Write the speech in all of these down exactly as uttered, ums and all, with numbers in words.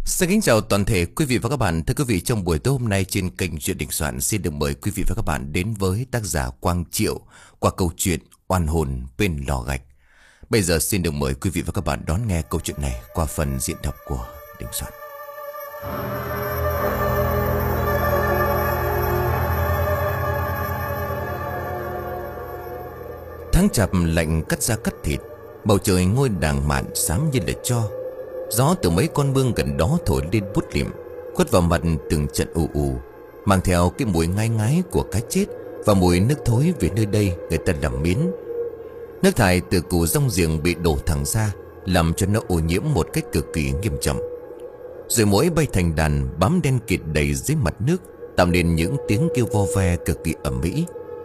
Xin kính chào toàn thể quý vị và các bạn. Thưa quý vị, trong buổi tối hôm nay trên kênh Chuyện Đình Soạn xin được mời quý vị và các bạn đến với tác giả Quang Triệu qua câu chuyện Oan hồn bên lò gạch. Bây giờ xin được mời quý vị và các bạn đón nghe câu chuyện này qua phần diễn đọc của Đình Soạn. Tháng chạp lạnh cắt da cắt thịt, bầu trời ngôi đàng mạn xám như là tro. Gió từ mấy con mương gần đó thổi lên bút lịm, khuất vào mặt từng trận ù ù, mang theo cái mùi ngai ngái của cá chết và mùi nước thối vì nơi đây người ta làm miến. Nước thải từ củ rong giềng bị đổ thẳng ra, làm cho nó ô nhiễm một cách cực kỳ nghiêm trọng. Rồi muỗi bay thành đàn bám đen kịt đầy dưới mặt nước, tạo nên những tiếng kêu vo ve cực kỳ ầm ĩ.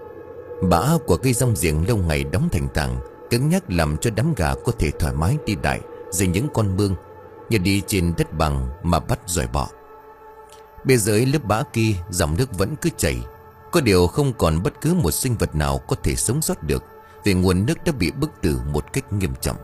Bã của cây rong giềng lâu ngày đóng thành tảng, cứng nhắc làm cho đám gà có thể thoải mái đi đại dưới những con mương như đi trên đất bằng mà bắt giỏi bọ. Bên dưới lớp bã kia, dòng nước vẫn cứ chảy, có điều không còn bất cứ một sinh vật nào có thể sống sót được, vì nguồn nước đã bị bức tử một cách nghiêm trọng.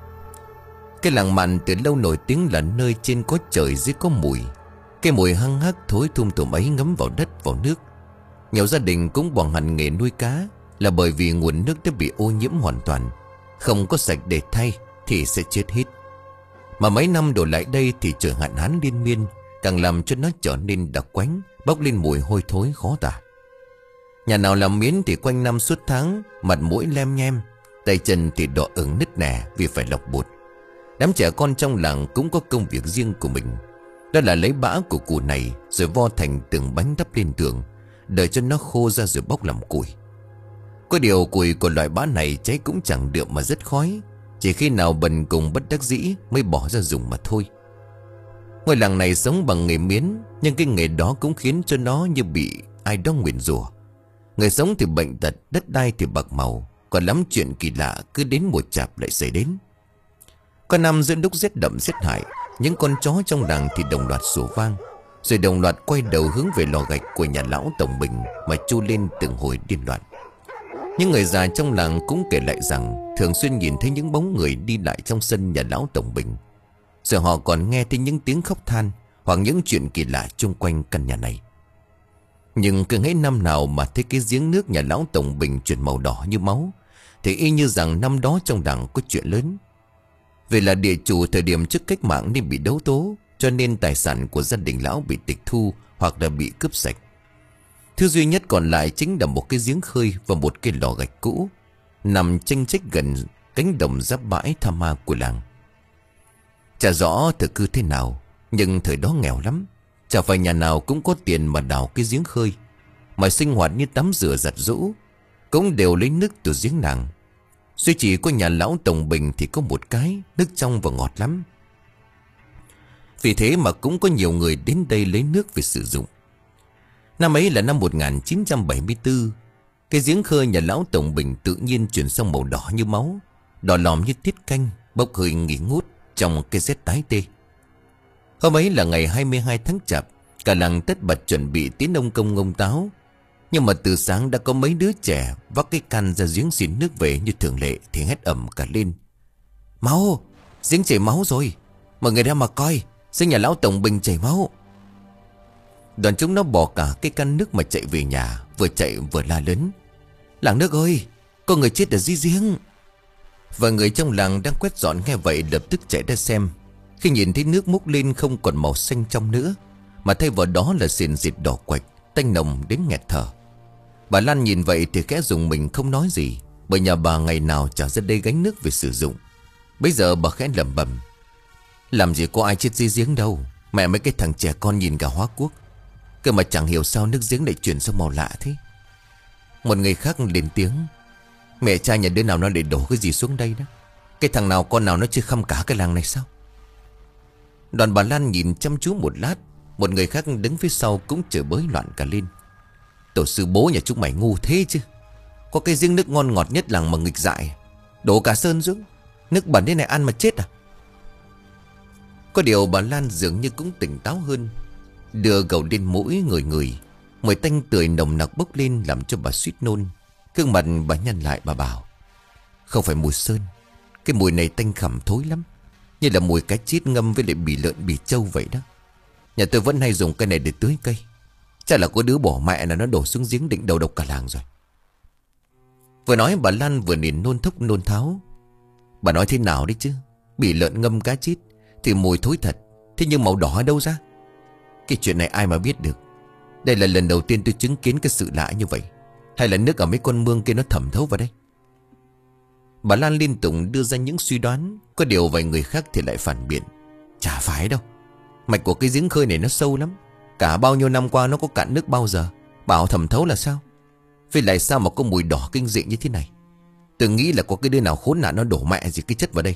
Cái làng mạn từ lâu nổi tiếng là nơi trên có trời dưới có mùi. Cái mùi hăng hắc thối thum thủm ấy ngấm vào đất vào nước. Nhiều gia đình cũng bỏ hẳn nghề nuôi cá là bởi vì nguồn nước đã bị ô nhiễm hoàn toàn, không có sạch để thay thì sẽ chết hết. Mà mấy năm đổ lại đây thì trời hạn hán liên miên, càng làm cho nó trở nên đặc quánh, bốc lên mùi hôi thối khó tả. Nhà nào làm miến thì quanh năm suốt tháng, mặt mũi lem nhem, tay chân thì đỏ ửng nứt nẻ vì phải lọc bột. Đám trẻ con trong làng cũng có công việc riêng của mình, đó là lấy bã của củ này rồi vo thành từng bánh đắp lên tường, đợi cho nó khô ra rồi bốc làm củi. Có điều củi của loại bã này cháy cũng chẳng được mà rất khói, chỉ khi nào bần cùng bất đắc dĩ mới bỏ ra dùng mà thôi. Ngôi làng này sống bằng nghề miến, nhưng cái nghề đó cũng khiến cho nó như bị ai đó nguyền rủa. Người sống thì bệnh tật, đất đai thì bạc màu, còn lắm chuyện kỳ lạ cứ đến mùa chạp lại xảy đến. Có năm giữa lúc rét đậm rét hại, những con chó trong làng thì đồng loạt sủa vang, rồi đồng loạt quay đầu hướng về lò gạch của nhà lão Tổng Bình mà chu lên từng hồi điên loạn. Những người già trong làng cũng kể lại rằng thường xuyên nhìn thấy những bóng người đi lại trong sân nhà lão Tổng Bình. Rồi họ còn nghe thấy những tiếng khóc than hoặc những chuyện kỳ lạ chung quanh căn nhà này. Nhưng cứ hễ năm nào mà thấy cái giếng nước nhà lão Tổng Bình chuyển màu đỏ như máu, thì y như rằng năm đó trong làng có chuyện lớn. Vì là địa chủ thời điểm trước cách mạng nên bị đấu tố, cho nên tài sản của gia đình lão bị tịch thu hoặc là bị cướp sạch. Thứ duy nhất còn lại chính là một cái giếng khơi và một cái lò gạch cũ nằm chênh chách gần cánh đồng giáp bãi Tham Ma của làng. Chả rõ thực cư thế nào, nhưng thời đó nghèo lắm, chả phải nhà nào cũng có tiền mà đào cái giếng khơi. Mà sinh hoạt như tắm rửa giặt giũ cũng đều lấy nước từ giếng làng. Duy chỉ có nhà lão Tổng Bình thì có một cái, nước trong và ngọt lắm. Vì thế mà cũng có nhiều người đến đây lấy nước về sử dụng. Năm ấy là năm một nghìn chín trăm bảy mươi tư. Cái giếng khơi nhà lão Tổng Bình tự nhiên chuyển sang màu đỏ như máu, đỏ lòm như tiết canh, bốc hơi nghỉ ngút trong cái rét tái tê. Hôm ấy là ngày hai mươi hai tháng chạp, cả làng tất bật chuẩn bị tiến ông công ngông táo. Nhưng mà từ sáng đã có mấy đứa trẻ vác cái can ra giếng xin nước về như thường lệ thì hét ầm cả lên: "Máu! Giếng chảy máu rồi! Mọi người ra mà coi, giếng nhà lão Tổng Bình chảy máu!" Đoàn chúng nó bỏ cả cái căn nước mà chạy về nhà, vừa chạy vừa la lớn: "Làng nước ơi, có người chết ở dưới giếng!" Và người trong làng đang quét dọn nghe vậy lập tức chạy ra xem. Khi nhìn thấy nước múc lên không còn màu xanh trong nữa, mà thay vào đó là sền dịt đỏ quạch, tanh nồng đến nghẹt thở. Bà Lan nhìn vậy thì khẽ dùng mình không nói gì, bởi nhà bà ngày nào chả ra đây gánh nước về sử dụng. Bây giờ bà khẽ lẩm bẩm: "Làm gì có ai chết dưới giếng đâu, mẹ mấy cái thằng trẻ con nhìn cả hóa quốc. Cơ mà chẳng hiểu sao nước giếng lại chuyển sang màu lạ thế." Một người khác lên tiếng: "Mẹ cha nhà đứa nào nó để đổ cái gì xuống đây đó? Cái thằng nào con nào nó chưa khăm cả cái làng này sao?" Đoàn bà Lan nhìn chăm chú một lát, một người khác đứng phía sau cũng chửi bới loạn cả lên: "Tổ sư bố nhà chúng mày ngu thế chứ, có cái giếng nước ngon ngọt nhất làng mà nghịch dại, đổ cả sơn xuống, nước bẩn thế này ăn mà chết à?" Có điều bà Lan dường như cũng tỉnh táo hơn, đưa gầu lên mũi người người, mùi tanh tươi nồng nặc bốc lên làm cho bà suýt nôn. Gương mặt bà nhăn lại, bà bảo: "Không phải mùi sơn, cái mùi này tanh khẩm thối lắm, như là mùi cá chết ngâm với lại bì lợn bì trâu vậy đó. Nhà tôi vẫn hay dùng cây này để tưới cây. Chắc là có đứa bỏ mẹ là nó đổ xuống giếng định đầu độc cả làng rồi. Vừa nói bà Lan vừa nhìn nôn thốc nôn tháo. Bà nói thế nào đấy chứ? Bị lợn ngâm cá chít thì mùi thối thật. Thế nhưng màu đỏ ở đâu ra? Cái chuyện này ai mà biết được. Đây là lần đầu tiên tôi chứng kiến cái sự lạ như vậy. Hay là nước ở mấy con mương kia nó thẩm thấu vào đây? Bà Lan liên tục đưa ra những suy đoán. Có điều vài người khác thì lại phản biện. Chả phải đâu. Mạch của cái giếng khơi này nó sâu lắm. Cả bao nhiêu năm qua nó có cạn nước bao giờ. Bảo thẩm thấu là sao? Vì lại sao mà có mùi đỏ kinh dị như thế này? Tôi nghĩ là có cái đứa nào khốn nạn nó đổ mẹ gì cái chất vào đây.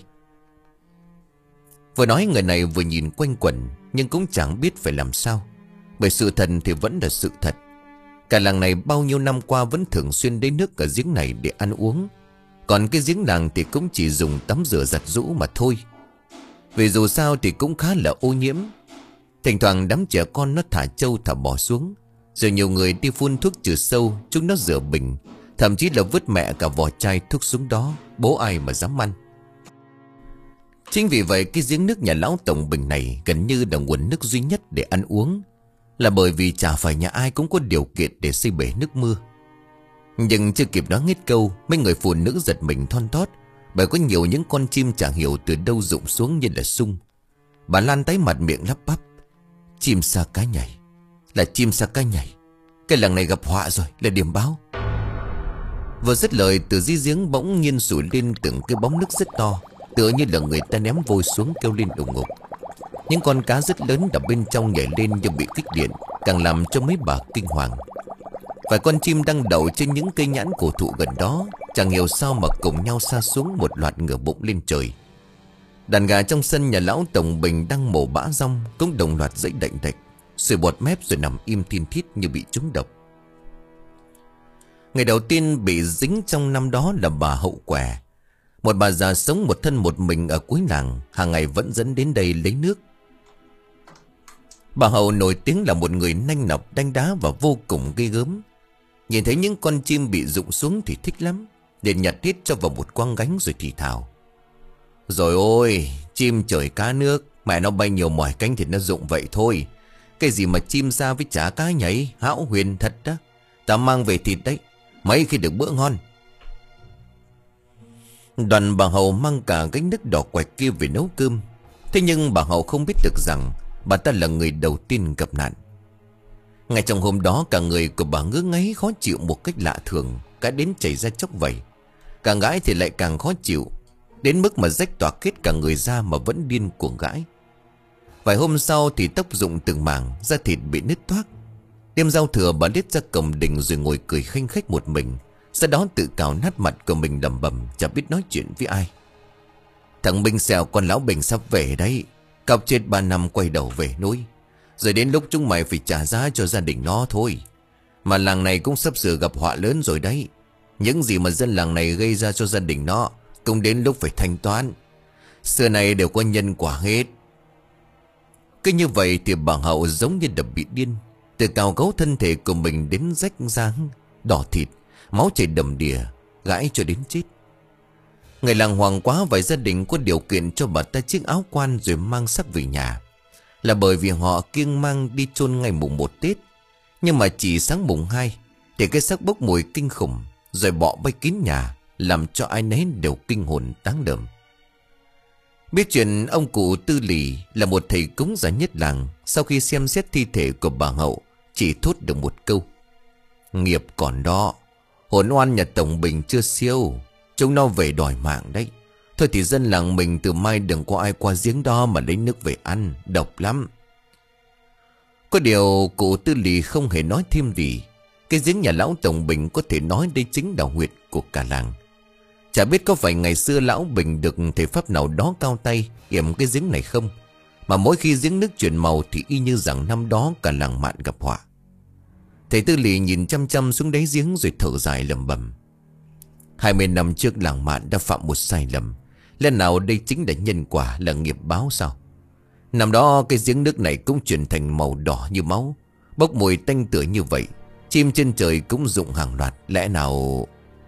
Vừa nói người này vừa nhìn quanh quẩn, nhưng cũng chẳng biết phải làm sao. Bởi sự thật thì vẫn là sự thật. Cả làng này bao nhiêu năm qua vẫn thường xuyên lấy nước ở giếng này để ăn uống. Còn cái giếng làng thì cũng chỉ dùng tắm rửa giặt giũ mà thôi. Vì dù sao thì cũng khá là ô nhiễm. Thỉnh thoảng đám trẻ con nó thả trâu thả bò xuống. Rồi nhiều người đi phun thuốc trừ sâu, chúng nó rửa bình. Thậm chí là vứt mẹ cả vỏ chai thuốc xuống đó. Bố ai mà dám ăn. Chính vì vậy cái giếng nước nhà lão Tổng Bình này gần như là nguồn nước duy nhất để ăn uống. Là bởi vì chả phải nhà ai cũng có điều kiện để xây bể nước mưa. Nhưng chưa kịp nói hết câu, mấy người phụ nữ giật mình thon thót. Bởi có nhiều những con chim chẳng hiểu từ đâu rụng xuống như là sung. Bà Lan tái mặt miệng lắp bắp. Chim sa cá nhảy. Là chim sa cá nhảy. Cái làng này gặp họa rồi, là điểm báo. Vừa dứt lời, từ dưới giếng bỗng nhiên sủi lên từng cái bóng nước rất to, tựa như là người ta ném vôi xuống kêu lên đùng ngục. Những con cá rất lớn ở bên trong nhảy lên như bị kích điện, càng làm cho mấy bà kinh hoàng. Vài con chim đang đậu trên những cây nhãn cổ thụ gần đó, chẳng hiểu sao mà cùng nhau sa xuống một loạt ngửa bụng lên trời. Đàn gà trong sân nhà lão Tổng Bình đang mổ bã rong cũng đồng loạt dãy đạnh đạch, sùi bọt mép rồi nằm im thin thít như bị trúng độc. Người đầu tiên bị dính trong năm đó là bà Hậu Què, một bà già sống một thân một mình ở cuối làng, hàng ngày vẫn dẫn đến đây lấy nước. Bà Hậu nổi tiếng là một người nanh nọc đánh đá và vô cùng ghê gớm. Nhìn thấy những con chim bị rụng xuống thì thích lắm, liền nhặt hết cho vào một quăng gánh rồi thì thào. Rồi ôi, chim trời cá nước, mẹ nó bay nhiều mỏi cánh thì nó rụng vậy thôi. Cái gì mà chim sa với chả cá nhảy, hão huyền thật đó. Ta mang về thịt đấy, mấy khi được bữa ngon. Đoàn bà Hậu mang cả gánh nước đỏ quạch kia về nấu cơm. Thế nhưng bà Hậu không biết được rằng bà ta là người đầu tiên gặp nạn. Ngay trong hôm đó cả người của bà ngứa ngáy khó chịu một cách lạ thường, cả đến chảy ra chốc vẩy. Càng gãi thì lại càng khó chịu, đến mức mà rách toạc hết cả người ra mà vẫn điên cuồng gãi. Vài hôm sau thì tóc rụng từng mảng, da thịt bị nứt toác. Đêm giao thừa bà lết ra cổng đình rồi ngồi cười khanh khách một mình. Sau đó tự cào nát mặt của mình lẩm bẩm, chẳng biết nói chuyện với ai. Thằng Bình xèo con lão Bình sắp về đấy. Cọc chết ba năm quay đầu về núi. Rồi đến lúc chúng mày phải trả giá cho gia đình nó thôi. Mà làng này cũng sắp sửa gặp họa lớn rồi đấy. Những gì mà dân làng này gây ra cho gia đình nó cũng đến lúc phải thanh toán. Xưa này đều có nhân quả hết. Cứ như vậy thì bà Hậu giống như đập bị điên. Từ cào cấu thân thể của mình đến rách ráng, đỏ thịt, máu chảy đầm đìa, gãi cho đến chết. Người làng hoàng quá, vài gia đình có điều kiện cho bà ta chiếc áo quan rồi mang xác về nhà. Là bởi vì họ kiêng mang đi chôn ngày mùng một Tết. Nhưng mà chỉ sáng mùng hai thì cái xác bốc mùi kinh khủng, rồi bọ bay kín nhà, làm cho ai nấy đều kinh hồn táng đờm. Biết chuyện, ông cụ Tư Lì là một thầy cúng giỏi nhất làng, sau khi xem xét thi thể của bà Hậu chỉ thốt được một câu: nghiệp còn đó, hồn oan nhà Tổng Bình chưa siêu, chúng nó về đòi mạng đấy. Thôi thì dân làng mình từ mai đừng có ai qua giếng đó mà lấy nước về ăn, độc lắm. Có điều cụ Tư Lì không hề nói thêm gì. Cái giếng nhà lão Tổng Bình có thể nói đây chính là huyệt của cả làng. Chả biết có phải ngày xưa lão Bình được thể pháp nào đó cao tay yểm cái giếng này không, mà mỗi khi giếng nước chuyển màu thì y như rằng năm đó cả làng Mạn gặp họa. Thầy Tư Lì nhìn chăm chăm xuống đáy giếng rồi thở dài lẩm bẩm. Hai mươi năm trước làng Mạn đã phạm một sai lầm. Lẽ nào đây chính là nhân quả, là nghiệp báo sao? Năm đó cái giếng nước này cũng chuyển thành màu đỏ như máu, bốc mùi tanh tưởi như vậy. Chim trên trời cũng rụng hàng loạt. Lẽ nào...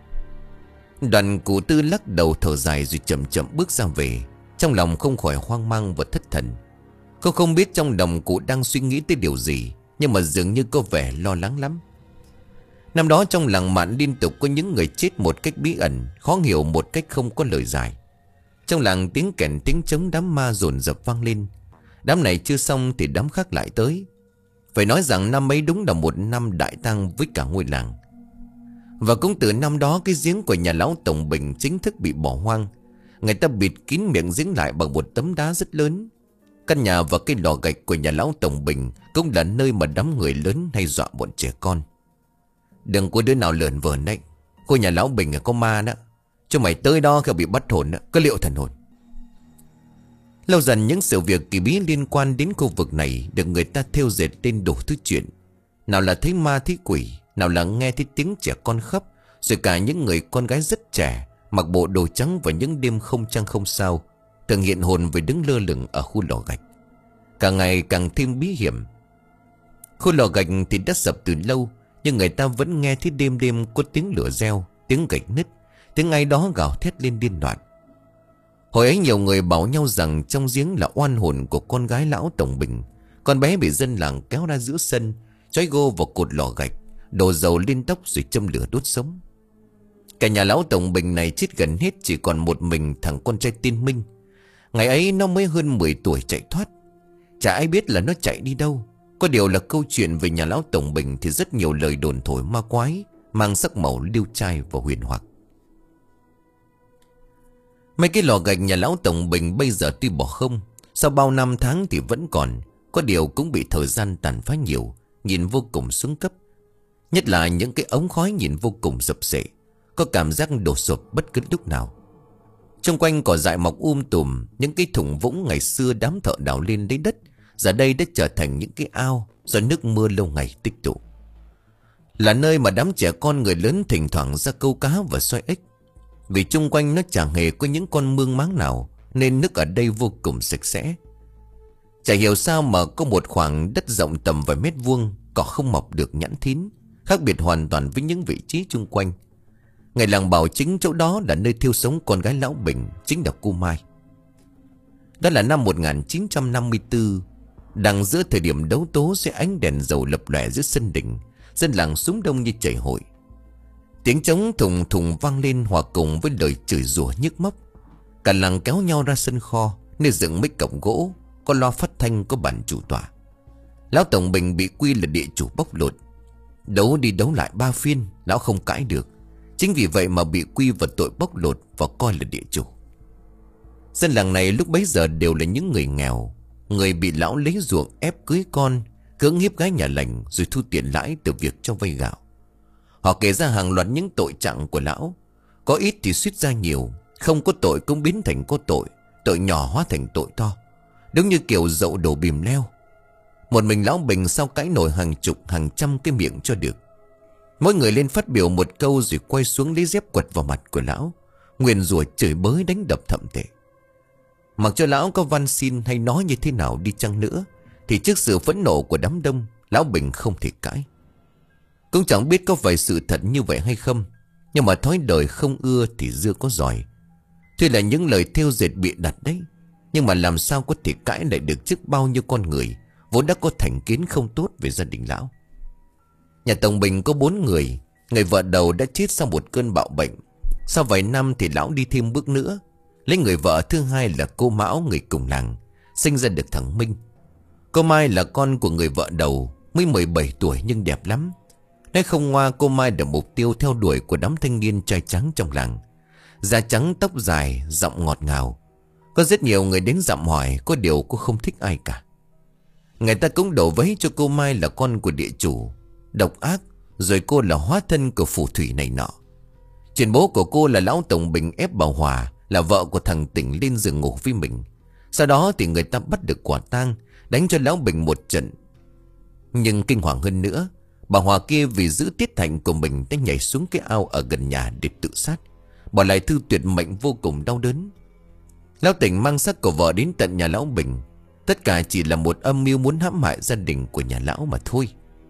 Đoàn cụ Tư lắc đầu thở dài rồi chậm chậm bước ra về, trong lòng không khỏi hoang mang và thất thần. Cô không biết trong lòng cụ đang suy nghĩ tới điều gì, nhưng mà dường như có vẻ lo lắng lắm. Năm đó trong làng Mạn liên tục có những người chết một cách bí ẩn, khó hiểu một cách không có lời giải. Trong làng tiếng kèn tiếng trống đám ma dồn dập vang lên. Đám này chưa xong thì đám khác lại tới. Phải nói rằng năm ấy đúng là một năm đại tang với cả ngôi làng. Và cũng từ năm đó cái giếng của nhà lão Tổng Bình chính thức bị bỏ hoang. Người ta bịt kín miệng giếng lại bằng một tấm đá rất lớn. Căn nhà và cái lò gạch của nhà lão Tổng Bình cũng là nơi mà đám người lớn hay dọa bọn trẻ con. Đừng có đứa nào lờn vờn đấy. Khu nhà lão Bình có ma đó. Cho mày tới đó khi bị bắt hồn đó, có liệu thần hồn. Lâu dần những sự việc kỳ bí liên quan đến khu vực này được người ta thêu dệt lên đủ thứ chuyện. Nào là thấy ma thấy quỷ, nào là nghe thấy tiếng trẻ con khóc, rồi cả những người con gái rất trẻ mặc bộ đồ trắng vào những đêm không trăng không sao thường hiện hồn về đứng lơ lửng ở khu lò gạch. Càng ngày càng thêm bí hiểm. Khu lò gạch thì đã sập từ lâu, nhưng người ta vẫn nghe thấy đêm đêm có tiếng lửa reo, tiếng gạch nứt, tiếng ai đó gào thét lên điên loạn. Hồi ấy nhiều người bảo nhau rằng trong giếng là oan hồn của con gái lão Tổng Bình. Con bé bị dân làng kéo ra giữa sân, trói gô vào cột lò gạch, đổ dầu lên tóc rồi châm lửa đốt sống. Cả nhà lão Tổng Bình này chết gần hết, chỉ còn một mình thằng con trai tên Minh. Ngày ấy nó mới hơn mười tuổi chạy thoát. Chả ai biết là nó chạy đi đâu. Có điều là câu chuyện về nhà lão Tổng Bình thì rất nhiều lời đồn thổi ma quái, mang sắc màu liêu trai và huyền hoặc. Mấy cái lò gạch nhà lão Tổng Bình bây giờ tuy bỏ không, sau bao năm tháng thì vẫn còn. Có điều cũng bị thời gian tàn phá nhiều, nhìn vô cùng xuống cấp. Nhất là những cái ống khói nhìn vô cùng rập rệ, có cảm giác đổ sụp bất cứ lúc nào. Trong quanh cỏ dại mọc um tùm, những cái thùng vũng ngày xưa đám thợ đào lên lấy đất giờ đây đã trở thành những cái ao do nước mưa lâu ngày tích tụ. Là nơi mà đám trẻ con người lớn thỉnh thoảng ra câu cá và xoay ếch. Vì chung quanh nó chẳng hề có những con mương máng nào, nên nước ở đây vô cùng sạch sẽ. Chả hiểu sao mà có một khoảng đất rộng tầm vài mét vuông, cỏ không mọc được nhẵn thín, khác biệt hoàn toàn với những vị trí chung quanh. Người làng bảo chính chỗ đó là nơi thiêu sống con gái lão Bình, chính là cô Mai. Đó là năm một nghìn chín trăm năm mươi tư. Đang giữa thời điểm đấu tố dưới ánh đèn dầu lập lòe giữa sân đình, dân làng súng đông như chảy hội. Tiếng trống thùng thùng vang lên hòa cùng với lời chửi rủa nhức móc. Cả làng kéo nhau ra sân kho, nơi dựng mấy cổng gỗ, có loa phát thanh, có bàn chủ tọa. Lão Tổng Bình bị quy là địa chủ bóc lột. Đấu đi đấu lại ba phiên, lão không cãi được. Chính vì vậy mà bị quy vào tội bóc lột và coi là địa chủ. Dân làng này lúc bấy giờ đều là những người nghèo, người bị lão lấy ruộng ép cưới con, cưỡng hiếp gái nhà lành rồi thu tiền lãi từ việc cho vay gạo. Họ kể ra hàng loạt những tội trạng của lão. Có ít thì suýt ra nhiều, không có tội cũng biến thành có tội, tội nhỏ hóa thành tội to. Đúng như kiểu dậu đổ bìm leo. Một mình lão Bình sao cãi nổi hàng chục hàng trăm cái miệng cho được. Mỗi người lên phát biểu một câu rồi quay xuống lấy dép quật vào mặt của lão, nguyền rủa chửi bới đánh đập thậm tệ. Mặc cho lão có van xin hay nói như thế nào đi chăng nữa, thì trước sự phẫn nộ của đám đông, lão Bình không thể cãi. Cũng chẳng biết có phải sự thật như vậy hay không, nhưng mà thói đời không ưa thì dưa có giỏi. Tuy là những lời thêu dệt bịa đặt đấy, nhưng mà làm sao có thể cãi lại được trước bao nhiêu con người vốn đã có thành kiến không tốt về gia đình lão. Nhà Tổng Bình có bốn người. Người vợ đầu đã chết sau một cơn bạo bệnh. Sau vài năm thì lão đi thêm bước nữa, lấy người vợ thứ hai là cô Mão, người cùng làng, sinh ra được thằng Minh. Cô Mai là con của người vợ đầu, mới mười bảy tuổi nhưng đẹp lắm. Nói không ngoa, cô Mai là mục tiêu theo đuổi của đám thanh niên trai trắng trong làng. Da trắng tóc dài, giọng ngọt ngào. Có rất nhiều người đến dặm hỏi, có điều cô không thích ai cả. Người ta cũng đổ vấy cho cô Mai là con của địa chủ, độc ác, rồi cô là hóa thân của phù thủy này nọ. Chuyện bố của cô là lão Tổng Bình ép bà Hòa, là vợ của thằng Tỉnh, lên giường ngủ với mình. Sau đó thì người ta bắt được quả tang, đánh cho lão Bình một trận. Nhưng kinh hoàng hơn nữa, bà Hòa kia vì giữ tiết hạnh của mình đã nhảy xuống cái ao ở gần nhà để tự sát, bỏ lại thư tuyệt mệnh vô cùng đau đớn. Lão Tỉnh mang xác của vợ đến tận nhà lão Bình. Tất cả chỉ là một âm mưu muốn hãm hại gia đình của nhà lão mà thôi.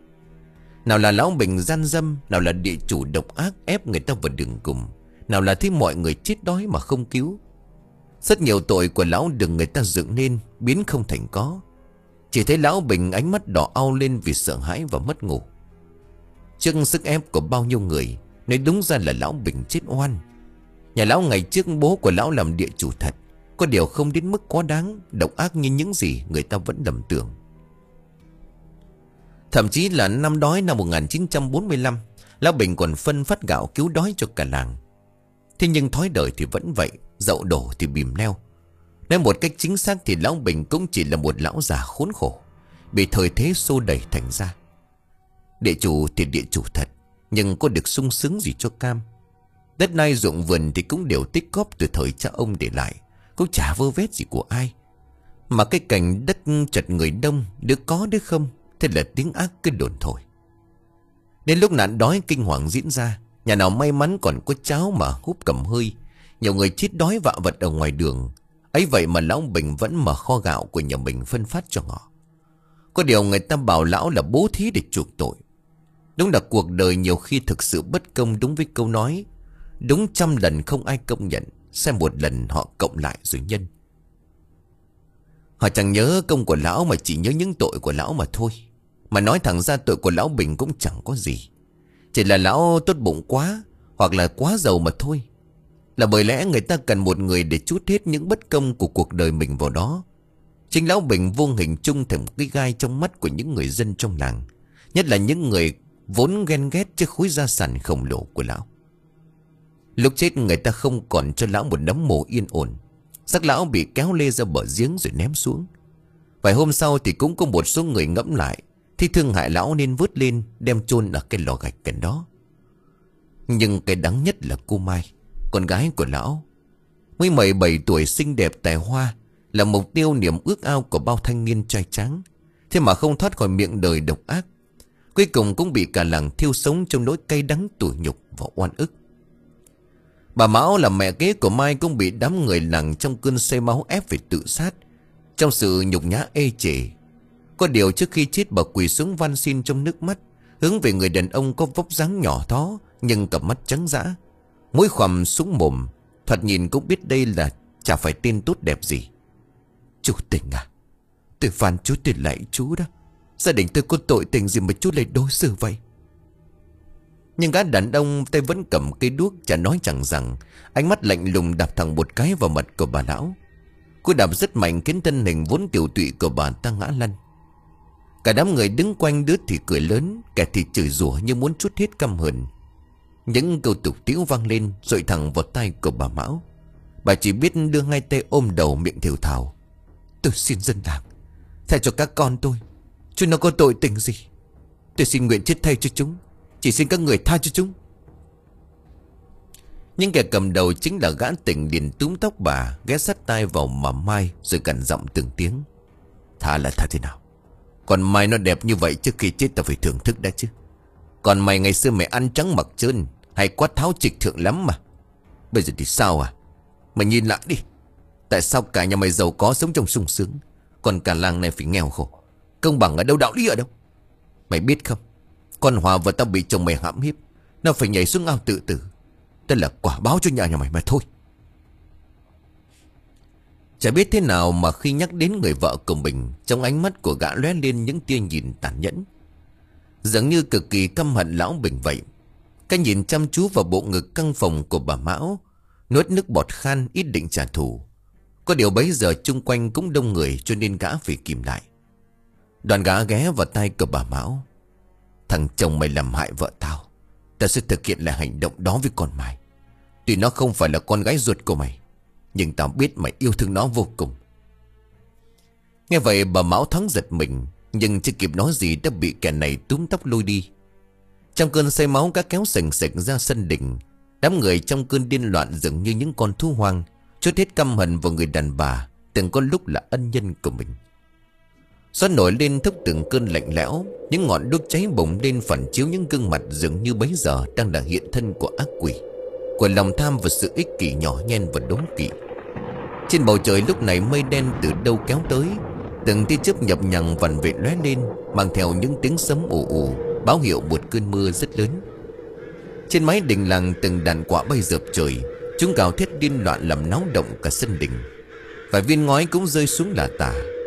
Nào là lão Bình gian dâm, nào là địa chủ độc ác ép người ta vào đường cùng, nào là thấy mọi người chết đói mà không cứu. Rất nhiều tội của lão được người ta dựng nên, biến không thành có. Chỉ thấy lão Bình ánh mắt đỏ au lên vì sợ hãi và mất ngủ. Trước sức ép của bao nhiêu người, nói đúng ra là lão Bình chết oan. Nhà lão ngày trước bố của lão làm địa chủ thật, có điều không đến mức quá đáng, độc ác như những gì người ta vẫn lầm tưởng. Thậm chí là năm đói năm một nghìn chín trăm bốn mươi lăm, lão Bình còn phân phát gạo cứu đói cho cả làng. Thế nhưng thói đời thì vẫn vậy, dậu đổ thì bìm leo. Nói một cách chính xác thì lão Bình cũng chỉ là một lão già khốn khổ, bị thời thế xô đẩy thành ra. Địa chủ thì địa chủ thật, nhưng có được sung sướng gì cho cam. Đất đai ruộng vườn thì cũng đều tích góp từ thời cha ông để lại, cũng chả vơ vét gì của ai. Mà cái cảnh đất chật người đông, đứa có đứa không, thế là tiếng ác cứ đồn thổi. Đến lúc nạn đói kinh hoàng diễn ra, nhà nào may mắn còn có cháo mà húp cầm hơi, nhiều người chết đói vạ vật ở ngoài đường. Ấy vậy mà lão Bình vẫn mở kho gạo của nhà mình phân phát cho họ. Có điều người ta bảo lão là bố thí để chuộc tội. Đúng là cuộc đời nhiều khi thực sự bất công, đúng với câu nói đúng trăm lần không ai công nhận, xem một lần họ cộng lại rồi nhân. Họ chẳng nhớ công của lão mà chỉ nhớ những tội của lão mà thôi. Mà nói thẳng ra tội của lão Bình cũng chẳng có gì, chỉ là lão tốt bụng quá, hoặc là quá giàu mà thôi. Là bởi lẽ người ta cần một người để trút hết những bất công của cuộc đời mình vào đó. Chính lão Bình vô hình chung thành một cái gai trong mắt của những người dân trong làng, nhất là những người vốn ghen ghét trước khối gia sản khổng lồ của lão. Lúc chết người ta không còn cho lão một nấm mồ yên ổn. Xác lão bị kéo lê ra bờ giếng rồi ném xuống. Vài hôm sau thì cũng có một số người ngẫm lại, thì thương hại lão nên vớt lên đem chôn ở cái lò gạch gần đó. Nhưng cái đáng nhất là cô Mai, con gái của lão, mới mười bảy tuổi, xinh đẹp tài hoa, là mục tiêu niềm ước ao của bao thanh niên trai tráng. Thế mà không thoát khỏi miệng đời độc ác, cuối cùng cũng bị cả làng thiêu sống trong nỗi cay đắng tủi nhục và oan ức. Bà Mão là mẹ kế của Mai cũng bị đám người làng trong cơn say máu ép phải tự sát, trong sự nhục nhã ê chề. Có điều trước khi chết bà quỳ xuống van xin trong nước mắt, hướng về người đàn ông có vóc dáng nhỏ thó nhưng cặp mắt trắng dã, mũi khoằm súng mồm, thoạt nhìn cũng biết đây là chả phải tên tốt đẹp gì. Chú Tình à, tôi van chú tiền lại chú đó, gia đình tôi có tội tình gì mà chú lại đối xử vậy? Nhưng gã đàn ông tay vẫn cầm cây đuốc, chả nói chẳng rằng, ánh mắt lạnh lùng đạp thẳng một cái vào mặt của bà lão. Cú đạp rất mạnh khiến thân hình vốn tiểu tụy của bà ta ngã lăn. Cả đám người đứng quanh đứa thì cười lớn, kẻ thì chửi rủa như muốn trút hết căm hờn. Những câu tục tĩu vang lên dội thẳng vào tay của bà Mão. Bà chỉ biết đưa ngay tay ôm đầu, miệng thều thào: tôi xin dân làng tha cho các con tôi, chúng nó có tội tình gì. Tôi xin nguyện chết thay cho chúng, chỉ xin các người tha cho chúng. Nhưng kẻ cầm đầu chính là gã Tình, liền túm tóc bà, ghé sát tai vào mà Mai rồi gằn giọng từng tiếng: tha là tha thế nào? Còn Mai nó đẹp như vậy, trước khi chết ta phải thưởng thức đã chứ. Còn mày ngày xưa mày ăn trắng mặc trơn, hay quát tháo trịch thượng lắm mà. Bây giờ thì sao à? Mày nhìn lại đi, tại sao cả nhà mày giàu có sống trong sung sướng, còn cả làng này phải nghèo khổ? Công bằng ở đâu, đạo lý ở đâu? Mày biết không, con Hòa và tao bị chồng mày hãm hiếp, nó phải nhảy xuống ao tự tử. Đó là quả báo cho nhà nhà mày mà thôi. Chả biết thế nào mà khi nhắc đến người vợ của mình, trong ánh mắt của gã lóe lên những tia nhìn tàn nhẫn, dường như cực kỳ căm hận lão Bình vậy. Cái nhìn chăm chú vào bộ ngực căng phồng của bà Mão, nuốt nước bọt khan ít định trả thù. Có điều bấy giờ chung quanh cũng đông người, cho nên gã phải kìm lại. Đoàn gã ghé vào tay của bà Mão: thằng chồng mày làm hại vợ tao, ta sẽ thực hiện lại hành động đó với con Mai. Tuy nó không phải là con gái ruột của mày, nhưng tao biết mày yêu thương nó vô cùng. Nghe vậy bà Mão thoáng giật mình, nhưng chưa kịp nói gì đã bị kẻ này túm tóc lôi đi. Trong cơn say máu, các kéo sành sạch ra sân đình. Đám người trong cơn điên loạn dường như những con thú hoang, trút hết căm hận vào người đàn bà từng có lúc là ân nhân của mình. Gió nổi lên thốc từng cơn lạnh lẽo, những ngọn đuốc cháy bùng lên phản chiếu những gương mặt dường như bấy giờ đang là hiện thân của ác quỷ, của lòng tham và sự ích kỷ nhỏ nhen và đố kỵ. Trên bầu trời lúc này mây đen từ đâu kéo tới, từng tia chớp nhập nhằng vằn vện lóe lên, mang theo những tiếng sấm ù ù, báo hiệu một cơn mưa rất lớn. Trên mái đình làng từng đàn quạ bay dợp trời, chúng gào thét điên loạn làm náo động cả sân đình. Vài viên ngói cũng rơi xuống lả tả,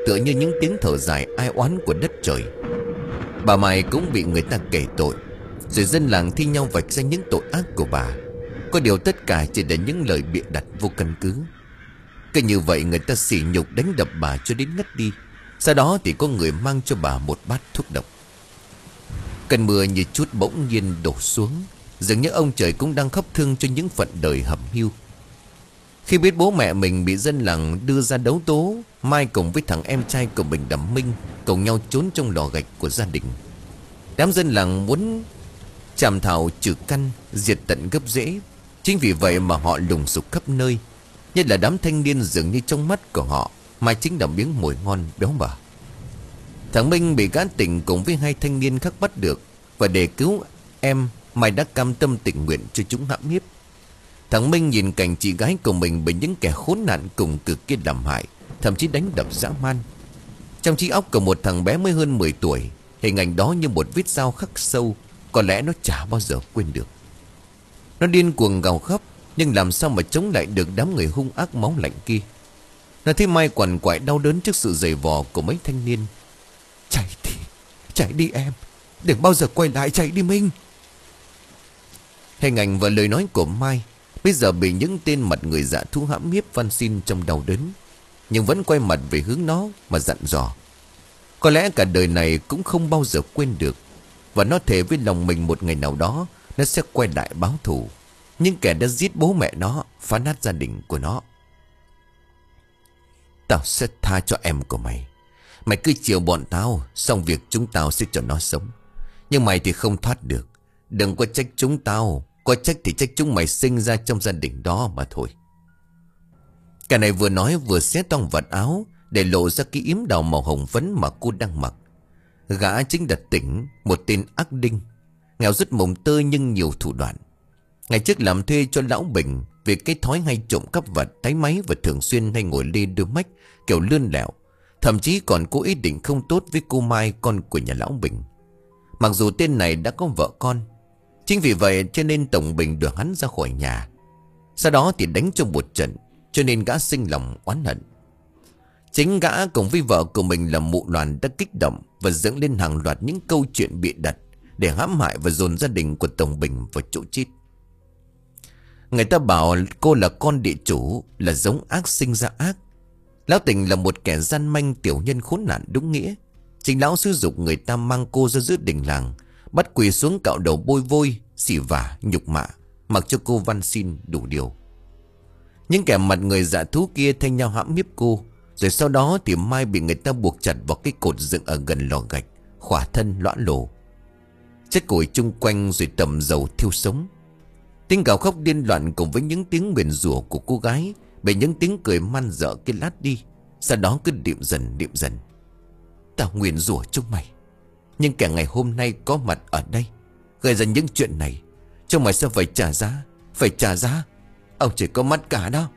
tựa như những tiếng thở dài ai oán của đất trời. Bà Mai cũng bị người ta kể tội, rồi dân làng thi nhau vạch ra những tội ác của bà. Có điều tất cả chỉ là những lời bịa đặt vô căn cứ. Cứ như vậy người ta sỉ nhục đánh đập bà cho đến ngất đi. Sau đó thì có người mang cho bà một bát thuốc độc. Cơn mưa như chút bỗng nhiên đổ xuống, dường như ông trời cũng đang khóc thương cho những phận đời hẩm hiu. Khi biết bố mẹ mình bị dân làng đưa ra đấu tố, Mai cùng với thằng em trai của mình Đẩm Minh cùng nhau trốn trong lò gạch của gia đình. Đám dân làng muốn chàm thảo trừ căn, diệt tận gốc rễ. Chính vì vậy mà họ lùng sục khắp nơi. Nhất là đám thanh niên dường như trong mắt của họ Mai chính là miếng mồi ngon béo bở. Thằng Minh bị gã tỉnh cùng với hai thanh niên khác bắt được, và để cứu em, Mai đã cam tâm tình nguyện cho chúng hãm hiếp. Thằng Minh nhìn cảnh chị gái của mình bị những kẻ khốn nạn cùng cực kia làm hại, thậm chí đánh đập dã man. Trong trí óc của một thằng bé mới hơn mười tuổi, hình ảnh đó như một vết dao khắc sâu, có lẽ nó chả bao giờ quên được. Nó điên cuồng gào khóc, nhưng làm sao mà chống lại được đám người hung ác máu lạnh kia. Nó thấy Mai quằn quại đau đớn trước sự giày vò của mấy thanh niên. Chạy đi, chạy đi em, đừng bao giờ quay lại, chạy đi Minh. Hình ảnh và lời nói của Mai bây giờ bị những tên mặt người dạ thú hãm hiếp van xin trong đau đớn, nhưng vẫn quay mặt về hướng nó mà dặn dò. Có lẽ cả đời này cũng không bao giờ quên được. Và nó thề với lòng mình một ngày nào đó nó sẽ quay lại báo thù những kẻ đã giết bố mẹ nó, phá nát gia đình của nó. Tao sẽ tha cho em của mày. Mày cứ chiều bọn tao, xong việc chúng tao sẽ cho nó sống. Nhưng mày thì không thoát được. Đừng có trách chúng tao. Có trách thì trách chúng mày sinh ra trong gia đình đó mà thôi. Cả này vừa nói vừa xé toang vạt áo, để lộ ra cái yếm đào màu hồng phấn mà cô đang mặc. Gã chính là Tỉnh, một tên ác đinh, nghèo rất mồng tơi nhưng nhiều thủ đoạn. Ngày trước làm thuê cho lão Bình, vì cái thói hay trộm cắp vật, táy máy và thường xuyên hay ngồi lê đưa mách kiểu lươn lẹo. Thậm chí còn có ý định không tốt với cô Mai, con của nhà lão Bình. Mặc dù tên này đã có vợ con. Chính vì vậy cho nên Tổng Bình đuổi hắn ra khỏi nhà. Sau đó thì đánh cho một trận, cho nên gã sinh lòng oán hận. Chính gã cùng với vợ của mình là Mụ Loan đã kích động và dẫn lên hàng loạt những câu chuyện bịa đặt để hãm hại và dồn gia đình của Tổng Bình vào chỗ chết. Người ta bảo cô là con địa chủ, là giống ác sinh ra ác. Lão Tình là một kẻ gian manh tiểu nhân khốn nạn đúng nghĩa. Chính lão sử dụng người ta mang cô ra giữa đình làng, bắt quỳ xuống cạo đầu bôi vôi, xỉ vả, nhục mạ, mặc cho cô van xin đủ điều. Những kẻ mặt người dạ thú kia thay nhau hãm hiếp cô. Rồi sau đó thì Mai bị người ta buộc chặt vào cái cột dựng ở gần lò gạch, khỏa thân lõa lồ, chất củi chung quanh rồi tầm dầu thiêu sống. Tiếng gào khóc điên loạn cùng với những tiếng nguyền rủa của cô gái bị những tiếng cười man dợ kia lát đi. Sau đó cứ điệm dần điệm dần. Tao nguyền rủa chúng mày, nhưng kẻ ngày hôm nay có mặt ở đây gây ra những chuyện này, chúng mày sẽ phải trả giá. Phải trả giá. Ông chỉ có mắt cả đó.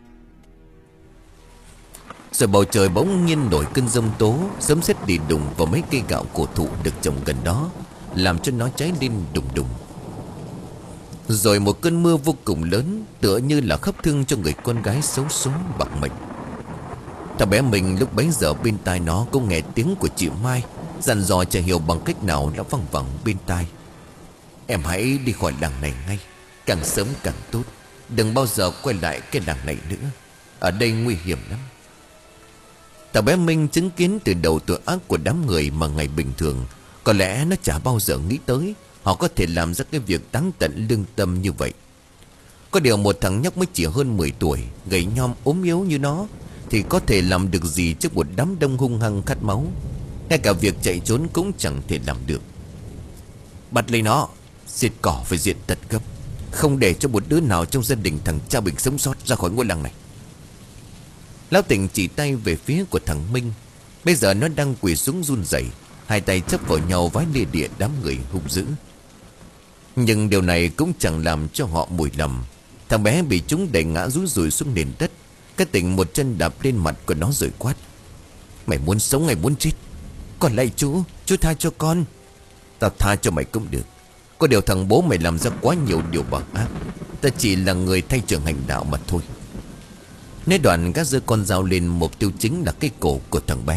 Rồi bầu trời bỗng nhiên nổi cơn giông tố, sấm sét đi đùng vào mấy cây gạo cổ thụ được trồng gần đó, làm cho nó cháy lên đùng đùng. Rồi một cơn mưa vô cùng lớn, tựa như là khóc thương cho người con gái xấu số bạc mệnh. Thằng bé mình lúc bấy giờ bên tai nó cũng nghe tiếng của chị Mai dặn dò chả hiểu bằng cách nào đã văng vẳng bên tai. Em hãy đi khỏi làng này ngay, càng sớm càng tốt. Đừng bao giờ quay lại cái làng này nữa, ở đây nguy hiểm lắm. Thằng bé Minh chứng kiến từ đầu tội ác của đám người mà ngày bình thường có lẽ nó chả bao giờ nghĩ tới họ có thể làm ra cái việc đáng tận lương tâm như vậy. Có điều một thằng nhóc mới chỉ hơn mười tuổi, gầy nhom ốm yếu như nó thì có thể làm được gì trước một đám đông hung hăng khát máu. Ngay cả việc chạy trốn cũng chẳng thể làm được. Bắt lấy nó, diệt cỏ phải diện tận gấp, không để cho một đứa nào trong gia đình thằng cha Bình sống sót ra khỏi ngôi làng này. Lão Tình chỉ tay về phía của thằng Minh. Bây giờ nó đang quỳ xuống run rẩy, hai tay chấp vào nhau vái lìa địa đám người hung dữ. Nhưng điều này cũng chẳng làm cho họ mùi lầm. Thằng bé bị chúng đẩy ngã rúi rủi xuống nền đất. Cái Tình một chân đạp lên mặt của nó rồi quát: Mày muốn sống hay muốn chết? Còn lạy chú, chú tha cho con. Tao tha cho mày cũng được. Có điều thằng bố mày làm ra quá nhiều điều bạc ác. Ta chỉ là người thay trường hành đạo mà thôi. Nói đoạn gã giơ con dao lên, mục tiêu chính là cái cổ của thằng bé,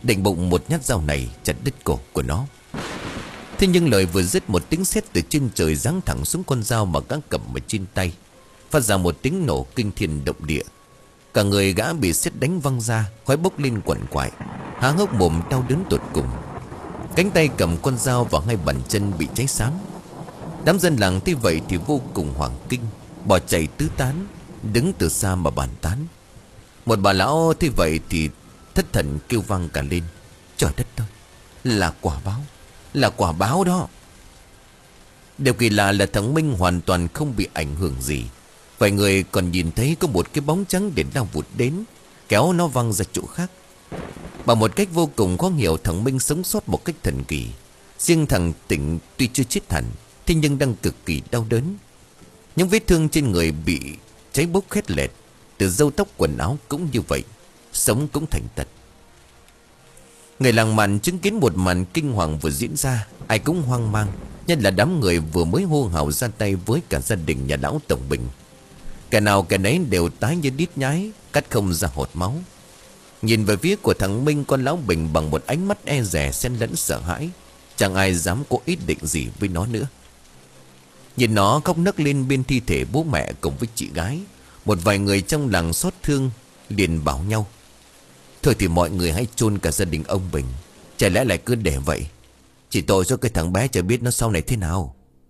định bụng một nhát dao này chặt đứt cổ của nó. Thế nhưng lời vừa dứt, một tiếng sét từ trên trời giáng thẳng xuống con dao mà gã cầm ở trên tay, phát ra một tiếng nổ kinh thiên động địa. Cả người gã bị sét đánh văng ra, khói bốc lên quằn quại, há hốc mồm đau đớn tột cùng. Cánh tay cầm con dao và hai bàn chân bị cháy xám. Đám dân làng thấy vậy thì vô cùng hoảng kinh, bỏ chạy tứ tán, đứng từ xa mà bàn tán. Một bà lão thấy vậy thì thất thần kêu vang cả lên: Trời đất ơi, là quả báo, là quả báo đó. Điều kỳ lạ là thằng Minh hoàn toàn không bị ảnh hưởng gì. Vài người còn nhìn thấy có một cái bóng trắng để lao vụt đến, kéo nó văng ra chỗ khác. Bằng một cách vô cùng khó hiểu, thằng Minh sống sót một cách thần kỳ. Riêng thằng Tịnh tuy chưa chết hẳn, thế nhưng đang cực kỳ đau đớn. Những vết thương trên người bị cháy bốc khét lẹt, từ râu tóc quần áo cũng như vậy, sống cũng thành tật. Người làng mạn chứng kiến một màn kinh hoàng vừa diễn ra, ai cũng hoang mang, nhất là đám người vừa mới hô hào ra tay với cả gia đình nhà lão Tổng Bình. Kẻ nào kẻ nấy đều tái như đít nhái, cắt không ra hột máu. Nhìn về phía của thằng Minh, con lão Bình bằng một ánh mắt e dè xen lẫn sợ hãi. Chẳng ai dám có ý định gì với nó nữa. Nhìn nó khóc nấc lên bên thi thể bố mẹ cùng với chị gái, một vài người trong làng xót thương liền bảo nhau: Thôi thì mọi người hãy chôn cả gia đình ông Bình, chả lẽ lại cứ để vậy. Chỉ tội cho cái thằng bé, chả biết nó sau này thế nào.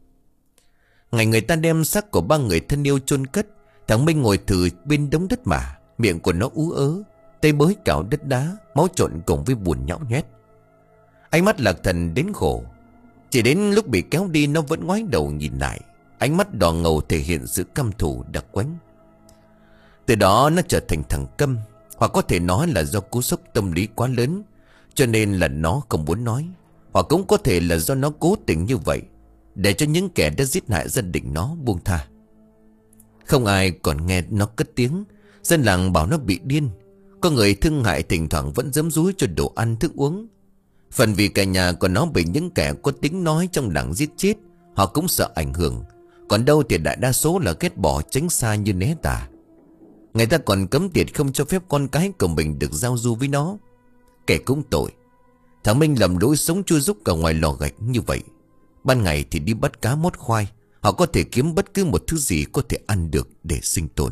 Ngày người ta đem xác của ba người thân yêu chôn cất, thằng Minh ngồi thử bên đống đất mà, miệng của nó ú ớ, tay bới cào đất đá, máu trộn cùng với buồn nhão nhét. Ánh mắt Lạc Thần đến khổ. Chỉ đến lúc bị kéo đi nó vẫn ngoái đầu nhìn lại, ánh mắt đỏ ngầu thể hiện sự căm thù đặc quánh. Từ đó nó trở thành thằng câm, hoặc có thể nói là do cú sốc tâm lý quá lớn, cho nên là nó không muốn nói. Hoặc cũng có thể là do nó cố tình như vậy, để cho những kẻ đã giết hại gia đình nó buông tha. Không ai còn nghe nó cất tiếng. Dân làng bảo nó bị điên. Có người thương hại thỉnh thoảng vẫn giấm dúi cho đồ ăn thức uống. Phần vì cả nhà của nó bị những kẻ có tính nói trong làng giết chết, họ cũng sợ ảnh hưởng. Còn đâu thì đại đa số là ghét bỏ tránh xa như né tà. Người ta còn cấm tiệt không cho phép con cái của mình được giao du với nó. Kẻ cũng tội. Thằng Minh lầm lỗi sống chui rúc cả ngoài lò gạch như vậy. Ban ngày thì đi bắt cá mốt khoai, họ có thể kiếm bất cứ một thứ gì có thể ăn được để sinh tồn.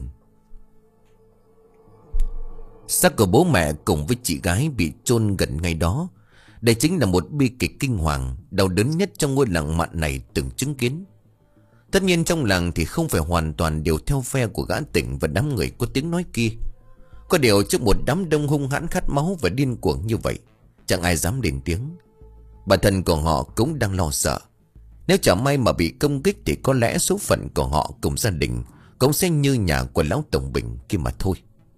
Xác của bố mẹ cùng với chị gái bị chôn gần ngay đó. Đây chính là một bi kịch kinh hoàng, đau đớn nhất trong ngôi làng mạn này từng chứng kiến. Tất nhiên trong làng thì không phải hoàn toàn đều theo phe của gã Tỉnh và đám người có tiếng nói kia. Có điều trước một đám đông hung hãn khát máu và điên cuồng như vậy, chẳng ai dám lên tiếng. Bản thân của họ cũng đang lo sợ. Nếu chẳng may mà bị công kích thì có lẽ số phận của họ cùng gia đình cũng sẽ như nhà của lão Tổng Bình kia mà thôi.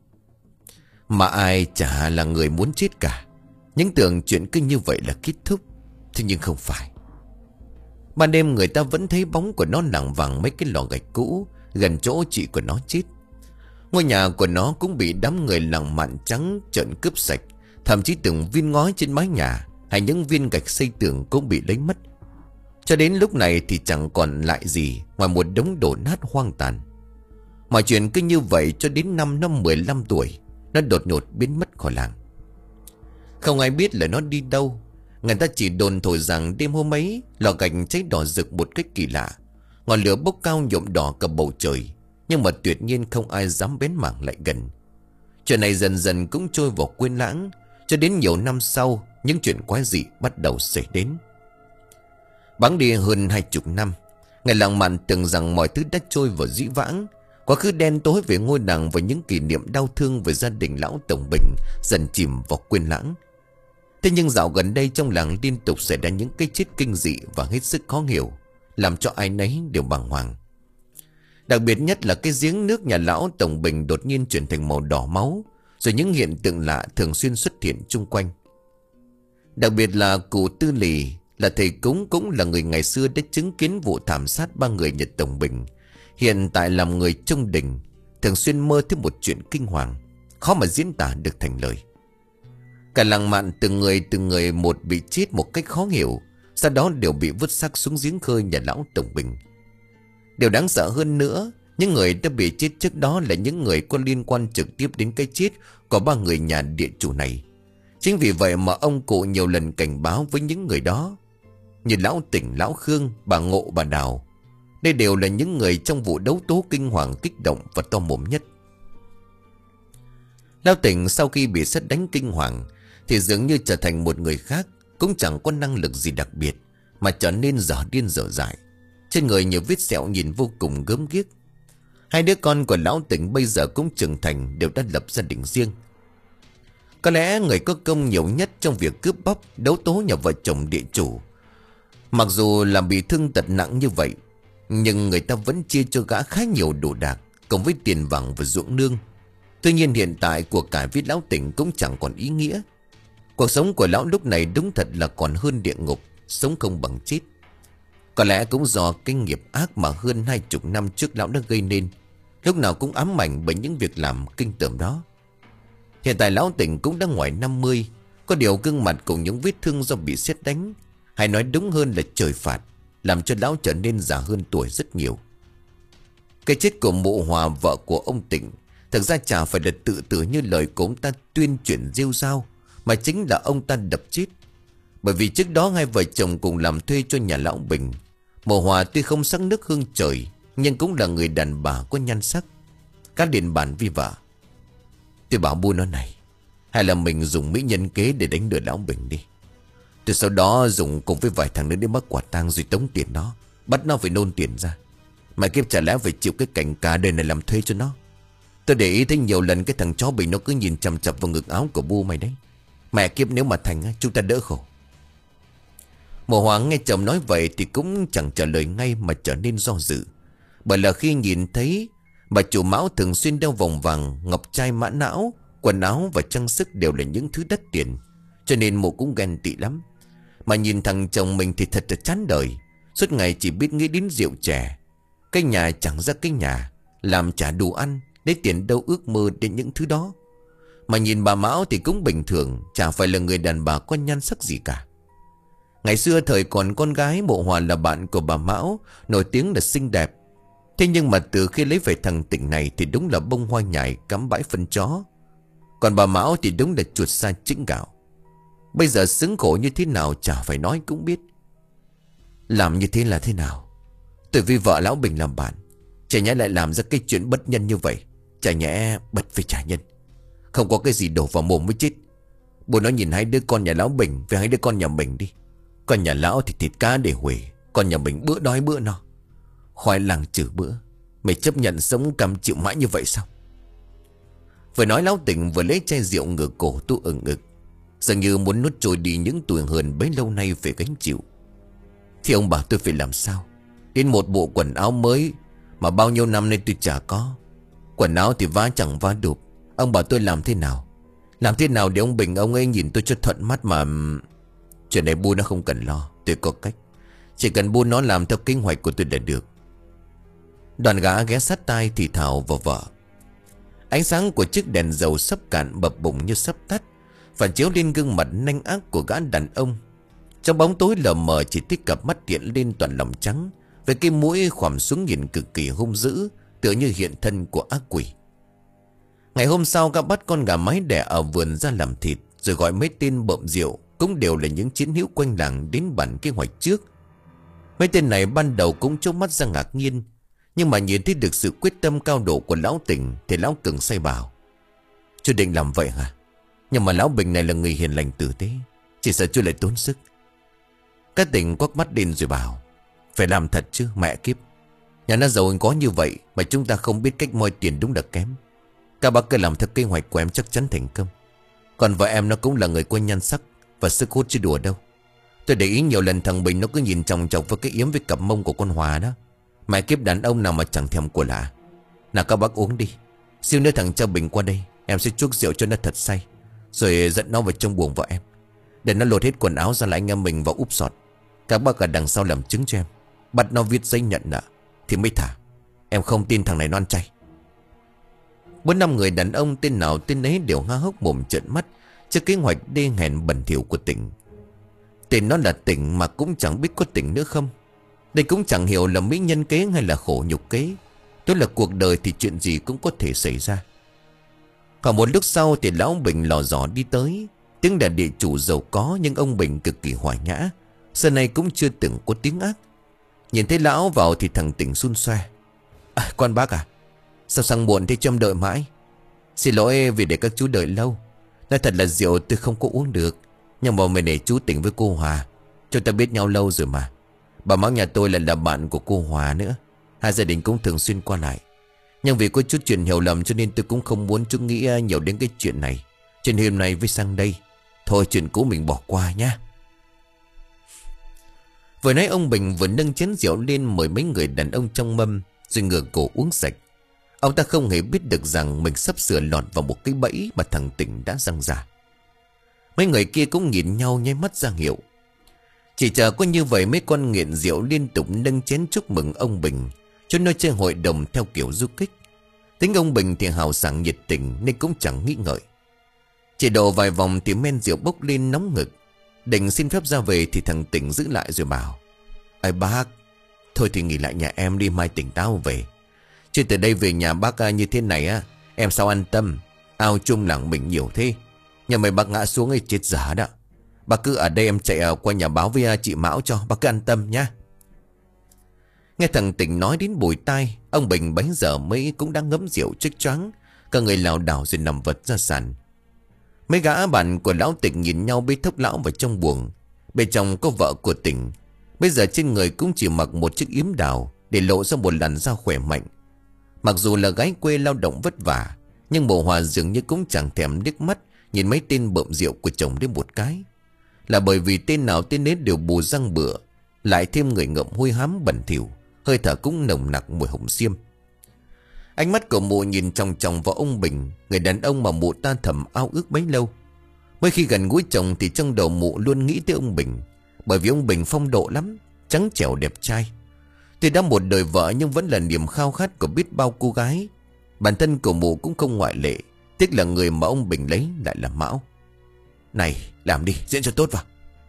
Mà ai chả là người muốn chết cả. Những tưởng chuyện cứ như vậy là kết thúc. Thế nhưng không phải. Ban đêm người ta vẫn thấy bóng của nó lảng vảng mấy cái lò gạch cũ gần chỗ chị của nó chết. Ngôi nhà của nó cũng bị đám người làng mạn trắng trợn cướp sạch. Thậm chí từng viên ngói trên mái nhà hay những viên gạch xây tường cũng bị lấy mất. Cho đến lúc này thì chẳng còn lại gì ngoài một đống đổ nát hoang tàn. Mọi chuyện cứ như vậy cho đến năm nó mười lăm tuổi, nó đột ngột biến mất khỏi làng. Không ai biết là nó đi đâu. Người ta chỉ đồn thổi rằng đêm hôm ấy lò gạch cháy đỏ rực một cách kỳ lạ. Ngọn lửa bốc cao nhuộm đỏ cả bầu trời. Nhưng mà tuyệt nhiên không ai dám bén mảng lại gần. Chuyện này dần dần cũng trôi vào quên lãng. Cho đến nhiều năm sau, những chuyện quái dị bắt đầu xảy đến. Bẵng đi hơn hai chục năm, người làng mạn tưởng rằng mọi thứ đã trôi vào dĩ vãng. Quá khứ đen tối về ngôi làng và những kỷ niệm đau thương về gia đình lão Tổng Bình dần chìm vào quên lãng. Thế nhưng dạo gần đây trong làng liên tục xảy ra những cái chết kinh dị và hết sức khó hiểu, làm cho ai nấy đều bàng hoàng. Đặc biệt nhất là cái giếng nước nhà lão Tổng Bình đột nhiên chuyển thành màu đỏ máu, rồi những hiện tượng lạ thường xuyên xuất hiện chung quanh. Đặc biệt là cụ Tư Lì, là thầy cúng cũng là người ngày xưa đã chứng kiến vụ thảm sát ba người Nhật Tổng Bình, hiện tại làm người trong đình, thường xuyên mơ thấy một chuyện kinh hoàng, khó mà diễn tả được thành lời. Cả làng mạn từng người từng người một bị chết một cách khó hiểu, sau đó đều bị vứt xác xuống giếng khơi nhà lão Tổng Bình. Điều đáng sợ hơn nữa, những người đã bị chết trước đó là những người có liên quan trực tiếp đến cái chết của ba người nhà địa chủ này. Chính vì vậy mà ông cụ nhiều lần cảnh báo với những người đó, như lão Tỉnh, lão Khương, bà Ngộ, bà Đào. Đây đều là những người trong vụ đấu tố kinh hoàng, kích động và to mồm nhất. Lão Tỉnh sau khi bị sét đánh kinh hoàng thì dường như trở thành một người khác, cũng chẳng có năng lực gì đặc biệt, mà trở nên dở điên dở dại. Trên người nhiều vết sẹo nhìn vô cùng gớm ghiếc. Hai đứa con của lão Tỉnh bây giờ cũng trưởng thành, đều đã lập gia đình riêng. Có lẽ người có công nhiều nhất trong việc cướp bóc, đấu tố nhà vợ chồng địa chủ. Mặc dù là bị thương tật nặng như vậy, nhưng người ta vẫn chia cho gã khá nhiều đồ đạc, cùng với tiền vàng và ruộng nương. Tuy nhiên hiện tại của cải với lão Tỉnh cũng chẳng còn ý nghĩa. Cuộc sống của lão lúc này đúng thật là còn hơn địa ngục, sống không bằng chết. Có lẽ cũng do cái nghiệp ác mà hơn hai chục năm trước lão đã gây nên, lúc nào cũng ám ảnh bởi những việc làm kinh tởm đó. Hiện tại lão Tỉnh cũng đã ngoài năm mươi, có điều gương mặt cùng những vết thương do bị sét đánh, hay nói đúng hơn là trời phạt, làm cho lão trở nên già hơn tuổi rất nhiều. Cái chết của mụ Hòa, vợ của ông Tỉnh, thực ra chả phải là tự tử như lời của ông ta tuyên truyền rêu rao, mà chính là ông ta đập chết. Bởi vì trước đó hai vợ chồng cùng làm thuê cho nhà lão Bình. Mụ Hòa tuy không sắc nước hương trời, nhưng cũng là người đàn bà có nhan sắc. Các điện bản vi vợ: "Tôi bảo bu nó này, hay là mình dùng mỹ nhân kế để đánh lừa lão Bình đi. Từ sau đó dùng cùng với vài thằng nữa đến bắt quả tang rồi tống tiền nó, bắt nó phải nôn tiền ra. Mà kiếp chả lẽ phải chịu cái cảnh cả đời này làm thuê cho nó. Tôi để ý thấy nhiều lần cái thằng chó Bình nó cứ nhìn chằm chằm vào ngực áo của bu mày đấy. Mẹ kiếp, nếu mà thành chúng ta đỡ khổ." Mộ Hoàng nghe chồng nói vậy thì cũng chẳng trả lời ngay, mà trở nên do dự. Bởi là khi nhìn thấy bà chủ Mão thường xuyên đeo vòng vàng, ngọc trai, mã não, quần áo và trang sức đều là những thứ đắt tiền, cho nên mụ cũng ghen tị lắm. Mà nhìn thằng chồng mình thì thật là chán đời, suốt ngày chỉ biết nghĩ đến rượu chè, cái nhà chẳng ra cái nhà, làm trả đủ ăn, lấy tiền đâu ước mơ đến những thứ đó. Mà nhìn bà Mão thì cũng bình thường, chả phải là người đàn bà có nhan sắc gì cả. Ngày xưa thời còn con gái, Mộ Hòa là bạn của bà Mão, nổi tiếng là xinh đẹp. Thế nhưng mà từ khi lấy về thằng Tỉnh này thì đúng là bông hoa nhài cắm bãi phân chó. Còn bà Mão thì đúng là chuột sa chĩnh gạo. Bây giờ xứng khổ như thế nào chả phải nói cũng biết. Làm như thế là thế nào? Tôi vì vợ lão Bình làm bạn, chả nhẽ lại làm ra cái chuyện bất nhân như vậy. Chả nhẽ bật phải trả nhân. Không có cái gì đổ vào mồm mới chết. Bố nó nhìn hai đứa con nhà lão Bình với hai đứa con nhà mình đi. Con nhà lão thì thịt cá để huề, con nhà mình bữa đói bữa no, khoai lang trừ bữa. Mày chấp nhận sống cam chịu mãi như vậy sao? Vừa nói lão Tỉnh vừa lấy chai rượu ngửa cổ tu ừng ực, dường như muốn nuốt trôi đi những tuổi hờn bấy lâu nay phải gánh chịu. Thì ông bảo tôi phải làm sao? Đến một bộ quần áo mới mà bao nhiêu năm nay tôi chả có. Quần áo thì vá chẳng vá đụp. Ông bảo tôi làm thế nào? Làm thế nào để ông Bình ông ấy nhìn tôi cho thuận mắt mà... Chuyện này bu nó không cần lo, tôi có cách. Chỉ cần bu nó làm theo kế hoạch của tôi là được. Đoàn gã ghé sát tai thì thào vào vợ. Ánh sáng của chiếc đèn dầu sắp cạn bập bùng như sắp tắt, phản chiếu lên gương mặt nanh ác của gã đàn ông. Trong bóng tối lờ mờ chỉ thấy cặp mắt hiện lên toàn lòng trắng, với cái mũi khòm xuống nhìn cực kỳ hung dữ, tựa như hiện thân của ác quỷ. Ngày hôm sau gã bắt con gà mái đẻ ở vườn ra làm thịt, rồi gọi mấy tên bợm rượu, cũng đều là những chiến hữu quanh làng đến bàn kế hoạch trước. Mấy tên này ban đầu cũng trố mắt ra ngạc nhiên, nhưng mà nhìn thấy được sự quyết tâm cao độ của lão Tỉnh thì lão Cường say bảo: "Chú định làm vậy hả? Nhưng mà lão Bình này là người hiền lành tử tế, chỉ sợ chú lại tốn sức." Các Tỉnh quắc mắt lên rồi bảo: "Phải làm thật chứ, mẹ kiếp. Nhà nó giàu có như vậy mà chúng ta không biết cách moi tiền đúng là kém. Các bác cứ làm theo kế hoạch của em chắc chắn thành công. Còn vợ em nó cũng là người có nhan sắc và sức hút chứ đùa đâu. Tôi để ý nhiều lần thằng Bình nó cứ nhìn chòng chọc với cái yếm với cặp mông của con Hòa đó. Mẹ kiếp, đàn ông nào mà chẳng thèm của lạ. Nào các bác uống đi. Siêu nữa thằng Châu Bình qua đây, em sẽ chuốc rượu cho nó thật say, rồi dẫn nó vào trong buồng vợ em, để nó lột hết quần áo ra là anh em mình vào úp sọt. Các bác ở đằng sau làm chứng cho em, bắt nó viết giấy nhận nợ thì mới thả. Em không tin thằng này nó ăn chay." Bốn năm người đàn ông tên nào tên ấy đều há hốc mồm trợn mắt trước kế hoạch đê hèn bẩn thỉu của Tỉnh. Tên nó là Tỉnh mà cũng chẳng biết có Tỉnh nữa không. Đây cũng chẳng hiểu là mỹ nhân kế hay là khổ nhục kế. Đó là cuộc đời thì chuyện gì cũng có thể xảy ra. Khoảng một lúc sau thì lão Bình lò dò đi tới. Tiếng là địa chủ giàu có, nhưng ông Bình cực kỳ hòa nhã, xưa nay cũng chưa từng có tiếng ác. Nhìn thấy lão vào thì thằng Tỉnh xun xoe. À, quan bác à, sao sang muộn thế trông đợi mãi? Xin lỗi vì để các chú đợi lâu. Nói thật là rượu tôi không có uống được, nhưng mà mày để chú Tỉnh với cô Hòa. Chúng ta biết nhau lâu rồi mà. Bà Mão nhà tôi là là bạn của cô Hòa nữa. Hai gia đình cũng thường xuyên qua lại. Nhưng vì có chút chuyện hiểu lầm cho nên tôi cũng không muốn chú nghĩ nhiều đến cái chuyện này. Chuyện hôm nay với sang đây, thôi chuyện cũ mình bỏ qua nhá. Vừa nãy ông Bình vừa nâng chén rượu lên mời mấy người đàn ông trong mâm, rồi ngửa cổ uống sạch. Ông ta không hề biết được rằng mình sắp sửa lọt vào một cái bẫy mà thằng Tỉnh đã răng ra. Mấy người kia cũng nhìn nhau nháy mắt ra hiệu. Chỉ chờ có như vậy mấy con nghiện rượu liên tục nâng chén chúc mừng ông Bình, cho nó chơi hội đồng theo kiểu du kích. Tính ông Bình thì hào sảng nhiệt tình nên cũng chẳng nghĩ ngợi. Chỉ đổ vài vòng thì men rượu bốc lên nóng ngực. Định xin phép ra về thì thằng Tỉnh giữ lại rồi bảo: Ây bác, thôi thì nghỉ lại nhà em đi, mai tỉnh táo về. Chứ từ đây về nhà bác như thế này á, em sao an tâm. Ao chung làng mình nhiều thế, nhà mày bác ngã xuống ấy chết giả đó. Bác cứ ở đây, em chạy qua nhà báo với chị Mão cho, bác cứ an tâm nhá. Nghe thằng Tỉnh nói đến bùi tai, ông Bình bấy giờ mới cũng đang ngấm rượu chích choáng, cả người lảo đảo rồi nằm vật ra sàn. Mấy gã bạn của lão Tỉnh nhìn nhau bế thốc lão vào trong buồng. Bên trong có vợ của Tỉnh, bây giờ trên người cũng chỉ mặc một chiếc yếm đào để lộ ra một làn da khỏe mạnh. Mặc dù là gái quê lao động vất vả, nhưng bộ Hòa dường như cũng chẳng thèm liếc mắt nhìn mấy tên bợm rượu của chồng đến một cái. Là bởi vì tên nào tên nết đều bù răng bựa, lại thêm người ngậm hôi hám bẩn thỉu, hơi thở cũng nồng nặc mùi hồng xiêm. Ánh mắt của mụ nhìn chòng chòng vào ông Bình, người đàn ông mà mụ ta thầm ao ước bấy lâu. Mỗi khi gần gũi chồng thì trong đầu mụ luôn nghĩ tới ông Bình, bởi vì ông Bình phong độ lắm, trắng trẻo đẹp trai. Tuy đã một đời vợ nhưng vẫn là niềm khao khát của biết bao cô gái. Bản thân của mụ cũng không ngoại lệ, tiếc là người mà ông Bình lấy lại là Mão. Này, làm đi, diễn cho tốt vào.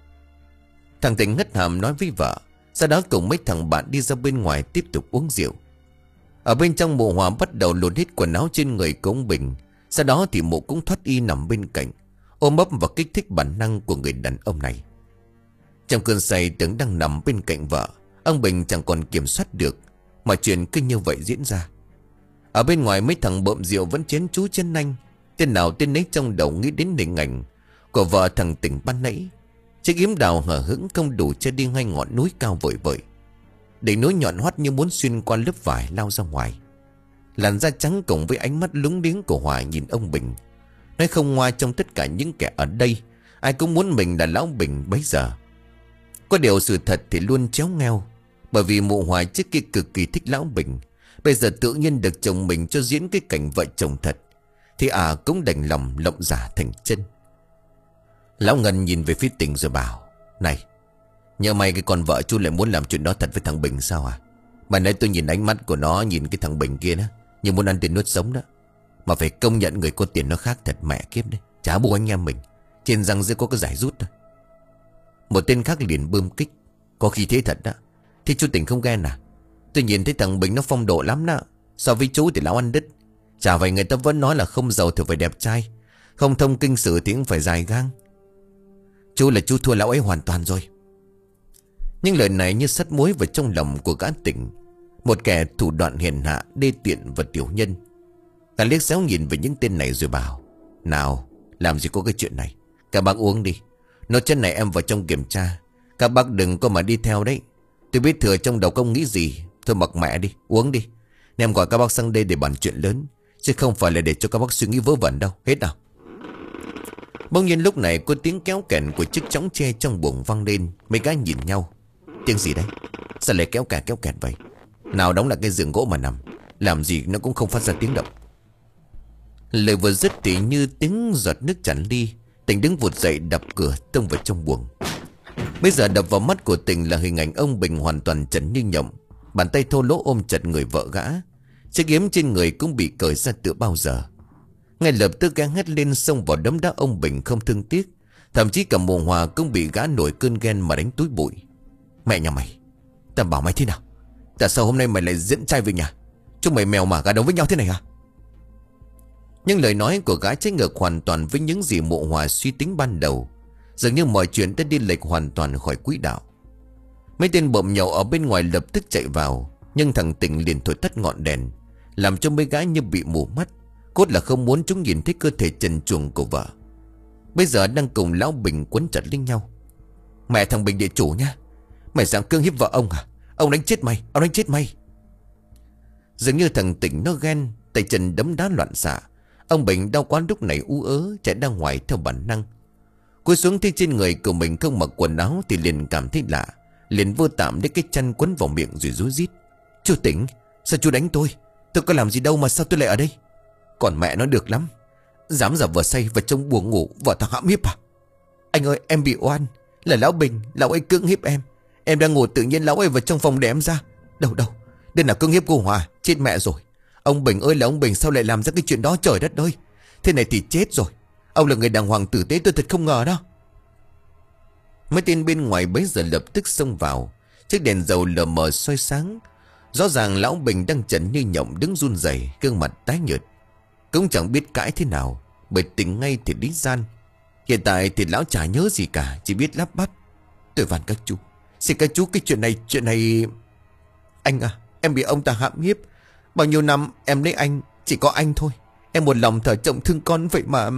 Thằng Tỉnh ngất hàm nói với vợ, sau đó cùng mấy thằng bạn đi ra bên ngoài tiếp tục uống rượu. Ở bên trong mụ Hòa bắt đầu lột hết quần áo trên người của ông Bình. Sau đó thì mụ cũng thoát y nằm bên cạnh, ôm ấp và kích thích bản năng của người đàn ông này. Trong cơn say tưởng đang nằm bên cạnh vợ, ông Bình chẳng còn kiểm soát được, mà chuyện cứ như vậy diễn ra. Ở bên ngoài mấy thằng bợm rượu vẫn chén chú chén nanh, tên nào tên nấy trong đầu nghĩ đến hình ảnh của vợ thằng Tỉnh ban nãy. Chiếc yếm đào hở hững không đủ che đi ngay ngọn núi cao vời vợi. Đỉnh núi nhọn hoắt như muốn xuyên qua lớp vải lao ra ngoài. Làn da trắng cùng với ánh mắt lúng liếng của Hòa nhìn ông Bình. Nói không ngoa, trong tất cả những kẻ ở đây, ai cũng muốn mình là lão Bình bấy giờ. Có điều sự thật thì luôn chéo ngheo, bởi vì mụ Hòa trước kia cực kỳ thích lão Bình, bây giờ tự nhiên được chồng mình cho diễn cái cảnh vợ chồng thật, thì à cũng đành lòng lộng giả thành chân. Lão Ngân nhìn về phía Tỉnh rồi bảo: Này, nhớ may cái con vợ chú lại muốn làm chuyện đó thật với thằng Bình sao à? Mà nãy tôi nhìn ánh mắt của nó, nhìn cái thằng Bình kia đó, như muốn ăn tiền nuốt sống đó. Mà phải công nhận người có tiền nó khác thật mẹ kiếp đấy. Chả bù anh em mình, trên răng dưới có cái giải rút thôi. Một tên khác liền bơm kích: Có khi thế thật đó. Thế chú Tỉnh không ghen à? Tôi nhìn thấy thằng Bình nó phong độ lắm đó. So với chú thì lão ăn đứt. Chả vậy người ta vẫn nói là không giàu thì phải đẹp trai, không thông kinh sử thì cũng phải dài gang. Chú là chú thua lão ấy hoàn toàn rồi. Nhưng lời này như sắt muối vào trong lòng của gã Tỉnh, một kẻ thủ đoạn hèn hạ, đê tiện và tiểu nhân. Gã liếc xéo nhìn về những tên này rồi bảo: Nào, làm gì có cái chuyện này. Các bác uống đi. Nốt chân này em vào trong kiểm tra. Các bác đừng có mà đi theo đấy. Tôi biết thừa trong đầu công nghĩ gì. Thôi mặc mẹ đi, uống đi. Em gọi các bác sang đây để bàn chuyện lớn, chứ không phải là để cho các bác suy nghĩ vớ vẩn đâu. Hết nào. Bỗng nhiên lúc này có tiếng kéo kèn của chiếc chõng tre trong buồng vang lên. Mấy gái nhìn nhau: Tiếng gì đấy? Sao lại kéo kẹt kéo kẹt vậy? Nào đóng lại cái giường gỗ mà nằm, làm gì nó cũng không phát ra tiếng động. Lời vừa dứt thì như tiếng giọt nước tràn ly. Tỉnh đứng vụt dậy đập cửa tông vào trong buồng. Bây giờ đập vào mắt của Tỉnh là hình ảnh ông Bình hoàn toàn trần như nhộng, bàn tay thô lỗ ôm chặt người vợ gã. Chiếc yếm trên người cũng bị cởi ra từ bao giờ. Ngay lập tức gã hét lên xông vào đấm đá ông Bình không thương tiếc. Thậm chí cả mùa Hòa cũng bị gã nổi cơn ghen mà đánh túi bụi. Mẹ nhà mày, ta bảo mày thế nào? Tại sao hôm nay mày lại dẫn trai về nhà? Chúng mày mèo mà gà đống với nhau thế này à? Nhưng lời nói của gã trái ngược hoàn toàn với những gì Mộ Hòa suy tính ban đầu. Dường như mọi chuyện đã đi lệch hoàn toàn khỏi quỹ đạo. Mấy tên bộm nhậu ở bên ngoài lập tức chạy vào, nhưng thằng Tỉnh liền thổi tắt ngọn đèn, làm cho mấy gái như bị mù mắt. Cốt là không muốn chúng nhìn thấy cơ thể trần truồng của vợ. Bây giờ đang cùng lão Bình quấn chặt lên nhau. Mẹ thằng Bình địa chủ nha, mày dám cưỡng hiếp vợ ông à? Ông đánh chết mày, ông đánh chết mày. Dường như thằng Tỉnh nó ghen, tay chân đấm đá loạn xạ. Ông Bình đau quá lúc này ú ớ chạy ra ngoài theo bản năng. Cúi xuống thấy trên người của mình không mặc quần áo thì liền cảm thấy lạ, liền vơ tạm lấy cái chăn quấn vào miệng rồi rúi rít. Chú Tỉnh, sao chú đánh tôi? Tôi có làm gì đâu mà sao tôi lại ở đây? Còn mẹ nó được lắm, dám giả vờ say và trông buồn ngủ vợ thằng hãm hiếp à? Anh ơi, em bị oan, là lão Bình, lão ấy cưỡng hiếp em. Em đang ngủ tự nhiên lão ấy vào trong phòng để em ra. Đâu đâu, đây là cưỡng hiếp cô Hòa, chết mẹ rồi. Ông Bình ơi là ông Bình, sao lại làm ra cái chuyện đó trời đất ơi? Thế này thì chết rồi. Ông là người đàng hoàng tử tế, tôi thật không ngờ đó. Mấy tên bên ngoài bấy giờ lập tức xông vào. Chiếc đèn dầu lờ mờ soi sáng. Rõ ràng lão Bình đang chẩn như nhộng, đứng run rẩy, gương mặt tái nhợt. Cũng chẳng biết cãi thế nào, bởi tỉnh ngay thì lý gian. Hiện tại thì lão chả nhớ gì cả, chỉ biết lắp bắp. Tôi van các chú, xin các chú, cái chuyện này, chuyện này... Anh à, em bị ông ta hãm hiếp. Bao nhiêu năm em lấy anh, chỉ có anh thôi. Em một lòng thở chồng thương con vậy mà...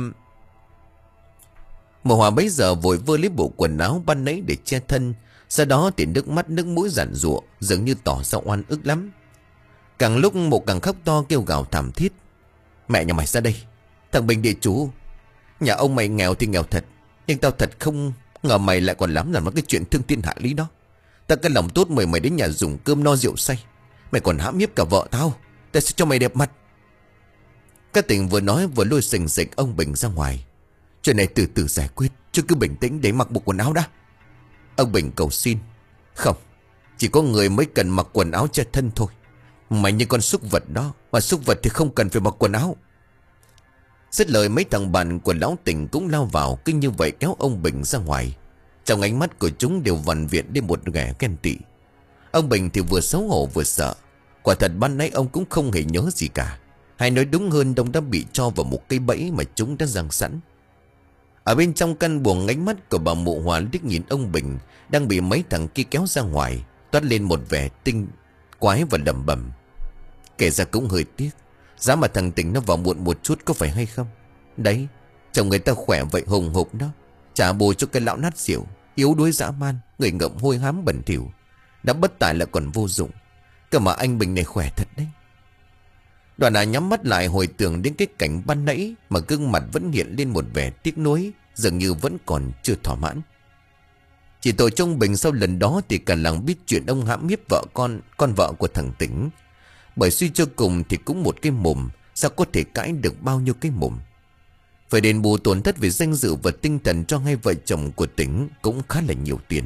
Mộ Hòa bấy giờ vội vơ lấy bộ quần áo ban nãy để che thân. Sau đó thì nước mắt nước mũi giản giụa, dường như tỏ ra oan ức lắm. Càng lúc Mộ càng khóc to kêu gào thảm thiết. Mẹ nhà mày ra đây, thằng Bình địa chủ, nhà ông mày nghèo thì nghèo thật, nhưng tao thật không ngờ mày lại còn làm làm cái chuyện thương thiên hạ lý đó. Tao cái lòng tốt mời mày đến nhà dùng cơm no rượu say, mày còn hãm hiếp cả vợ tao. Tao sẽ cho mày đẹp mặt. Các Tỉnh vừa nói vừa lôi sình sịch ông Bình ra ngoài. Chuyện này từ từ giải quyết, chứ cứ bình tĩnh để mặc bộ quần áo đã. Ông Bình cầu xin. Không, chỉ có người mới cần mặc quần áo che thân thôi. Mày như con súc vật đó, mà súc vật thì không cần phải mặc quần áo. Dứt lời mấy thằng bạn của lão Tỉnh cũng lao vào, cứ như vậy kéo ông Bình ra ngoài. Trong ánh mắt của chúng đều vằn viện đến một vẻ ghen tị. Ông Bình thì vừa xấu hổ vừa sợ. Quả thật ban nãy ông cũng không hề nhớ gì cả. Hay nói đúng hơn, ông đã bị cho vào một cái bẫy mà chúng đã giăng sẵn. Ở bên trong căn buồng, ánh mắt của bà Mộ Hòa liếc nhìn ông Bình đang bị mấy thằng kia kéo ra ngoài, toát lên một vẻ tinh quái và lẩm bẩm. Kể ra cũng hơi tiếc, giá mà thằng Tỉnh nó vào muộn một chút có phải hay không? Đấy, chồng người ta khỏe vậy hùng hục đó, trả bù cho cái lão nát xỉu, yếu đuối dã man, người ngợm hôi hám bẩn thỉu, đã bất tài lại còn vô dụng. Cơ mà anh Bình này khỏe thật đấy. Đoàn Hà nhắm mắt lại hồi tưởng đến cái cảnh ban nãy, mà gương mặt vẫn hiện lên một vẻ tiếc nuối, dường như vẫn còn chưa thỏa mãn. Chỉ tội trong Bình sau lần đó thì cả làng biết chuyện ông hãm hiếp vợ con, con vợ của thằng Tỉnh. Bởi suy cho cùng thì cũng một cái mồm, sao có thể cãi được bao nhiêu cái mồm. Phải đền bù tổn thất về danh dự và tinh thần cho hai vợ chồng của Tỉnh cũng khá là nhiều tiền.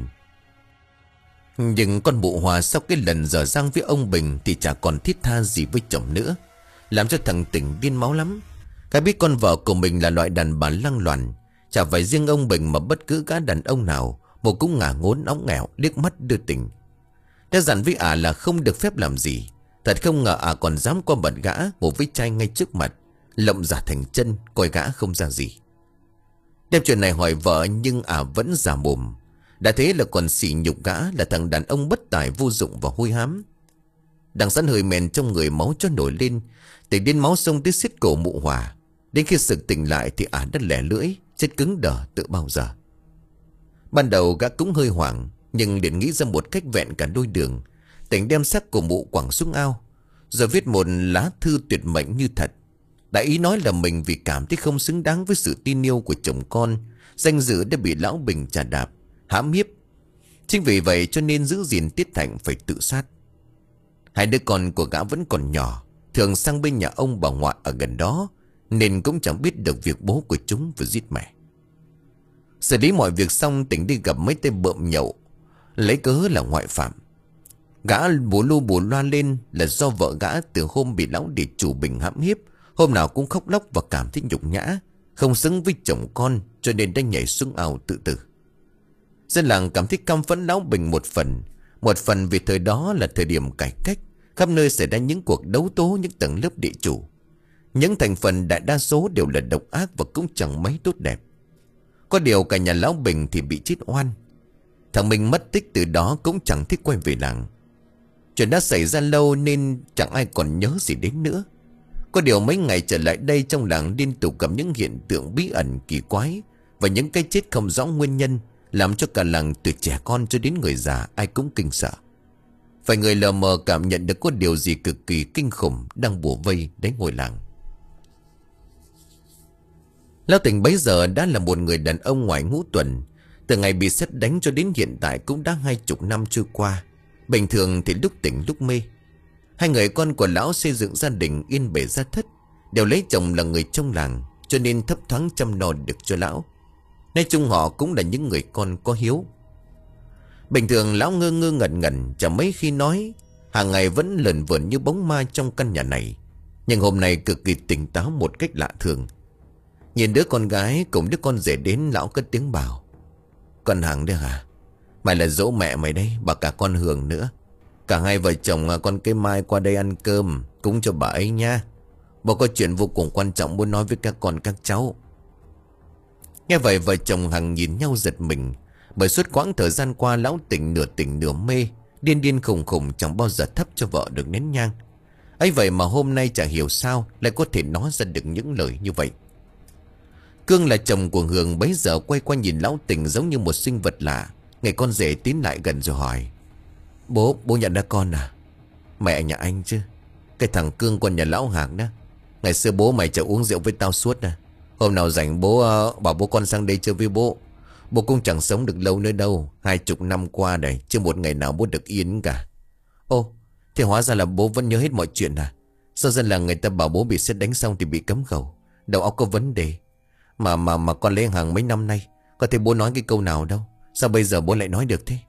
Nhưng con Mộ Hòa sau cái lần dở dang với ông Bình thì chả còn thiết tha gì với chồng nữa, làm cho thằng Tỉnh điên máu lắm. Cái biết con vợ của mình là loại đàn bà lăng loàn, chả phải riêng ông Bình mà bất cứ gã đàn ông nào một cũng ngả ngốn óng nghèo liếc mắt đưa tình. Đã dặn với ả là không được phép làm gì. Thật không ngờ ả còn dám qua bật gã một với trai ngay trước mặt, lộng giả thành chân, coi gã không ra gì. Đem chuyện này hỏi vợ nhưng ả vẫn giả mồm. Đã thế là còn sỉ nhục gã là thằng đàn ông bất tài vô dụng và hôi hám. Đằng sẵn hơi mèn trong người máu cho nổi lên, Tỉnh đến máu sông tới xiết cổ Mộ Hòa. Đến khi sực tỉnh lại thì ả đã lẻ lưỡi, chết cứng đờ từ bao giờ. Ban đầu gã cũng hơi hoảng, nhưng liền nghĩ ra một cách vẹn cả đôi đường. Tỉnh đem xác của Mụ quẳng xuống ao, rồi viết một lá thư tuyệt mệnh như thật. Đại ý nói là mình vì cảm thấy không xứng đáng với sự tin yêu của chồng con, danh dự đã bị lão Bình chà đạp, hãm hiếp. Chính vì vậy cho nên giữ gìn Tiết Thạnh phải tự sát. Hai đứa con của gã vẫn còn nhỏ, thường sang bên nhà ông bà ngoại ở gần đó, nên cũng chẳng biết được việc bố của chúng vừa giết mẹ. Xử lý mọi việc xong, Tỉnh đi gặp mấy tên bợm nhậu, lấy cớ là ngoại phạm. Gã bố lu bố loa lên là do vợ gã từ hôm bị lão địa chủ Bình hãm hiếp, hôm nào cũng khóc lóc và cảm thấy nhục nhã, không xứng với chồng con, cho nên đã nhảy xuống ao tự tử. Dân làng cảm thấy căm phẫn lão Bình một phần, một phần vì thời đó là thời điểm cải cách, khắp nơi xảy ra những cuộc đấu tố những tầng lớp địa chủ. Những thành phần đại đa số đều là độc ác và cũng chẳng mấy tốt đẹp. Có điều cả nhà lão Bình thì bị chết oan. Thằng Minh mất tích từ đó cũng chẳng thích quay về làng. Chuyện đã xảy ra lâu nên chẳng ai còn nhớ gì đến nữa. Có điều mấy ngày trở lại đây trong làng liên tục gặp những hiện tượng bí ẩn kỳ quái và những cái chết không rõ nguyên nhân, làm cho cả làng từ trẻ con cho đến người già ai cũng kinh sợ. Phải người lờ mờ cảm nhận được có điều gì cực kỳ kinh khủng đang bủa vây đến ngôi làng. Lão Tỉnh bấy giờ đã là một người đàn ông ngoài ngũ tuần. Từ ngày bị sét đánh cho đến hiện tại cũng đã hai chục năm trôi qua. Bình thường thì lúc tỉnh lúc mê. Hai người con của lão xây dựng gia đình yên bề gia thất, đều lấy chồng là người trong làng, cho nên thấp thoáng chăm lo được cho lão. Nói chung họ cũng là những người con có hiếu. Bình thường lão ngơ ngơ ngẩn ngẩn, chẳng mấy khi nói, hàng ngày vẫn lờn vờn như bóng ma trong căn nhà này. Nhưng hôm nay cực kỳ tỉnh táo một cách lạ thường. Nhìn đứa con gái cùng đứa con rể đến, lão cất tiếng bảo: "Con Hằng đấy hả? Mày là dỗ mẹ mày đấy, bà cả con Hường nữa. Cả hai vợ chồng con cái Mai qua đây ăn cơm cúng cho bà ấy nha. Bố có chuyện vô cùng quan trọng muốn nói với các con các cháu." Nghe vậy vợ chồng Hằng nhìn nhau giật mình. Bởi suốt quãng thời gian qua lão Tỉnh nửa tỉnh nửa mê, điên điên khùng khùng, chẳng bao giờ thắp cho vợ được nén nhang. Ấy vậy mà hôm nay chả hiểu sao lại có thể nói ra được những lời như vậy. Cương là chồng của Hường bấy giờ quay qua nhìn lão Tỉnh giống như một sinh vật lạ. Người con rể tiến lại gần rồi hỏi: Bố, bố nhận ra con à? Mẹ nhà anh chứ. Cái thằng Cương con nhà lão Hạc đó. Ngày xưa bố mày chở uống rượu với tao suốt à. Hôm nào rảnh bố uh, bảo bố con sang đây chơi với bố. Bố cũng chẳng sống được lâu nữa đâu. Hai chục năm qua đây, chưa một ngày nào bố được yên cả. Ô, thì hóa ra là bố vẫn nhớ hết mọi chuyện à? Sao dân làng người ta bảo bố bị sét đánh xong thì bị cấm khẩu, đầu óc có vấn đề. Mà mà mà con lấy hàng mấy năm nay, có thể bố nói cái câu nào đâu. Sao bây giờ bố lại nói được thế?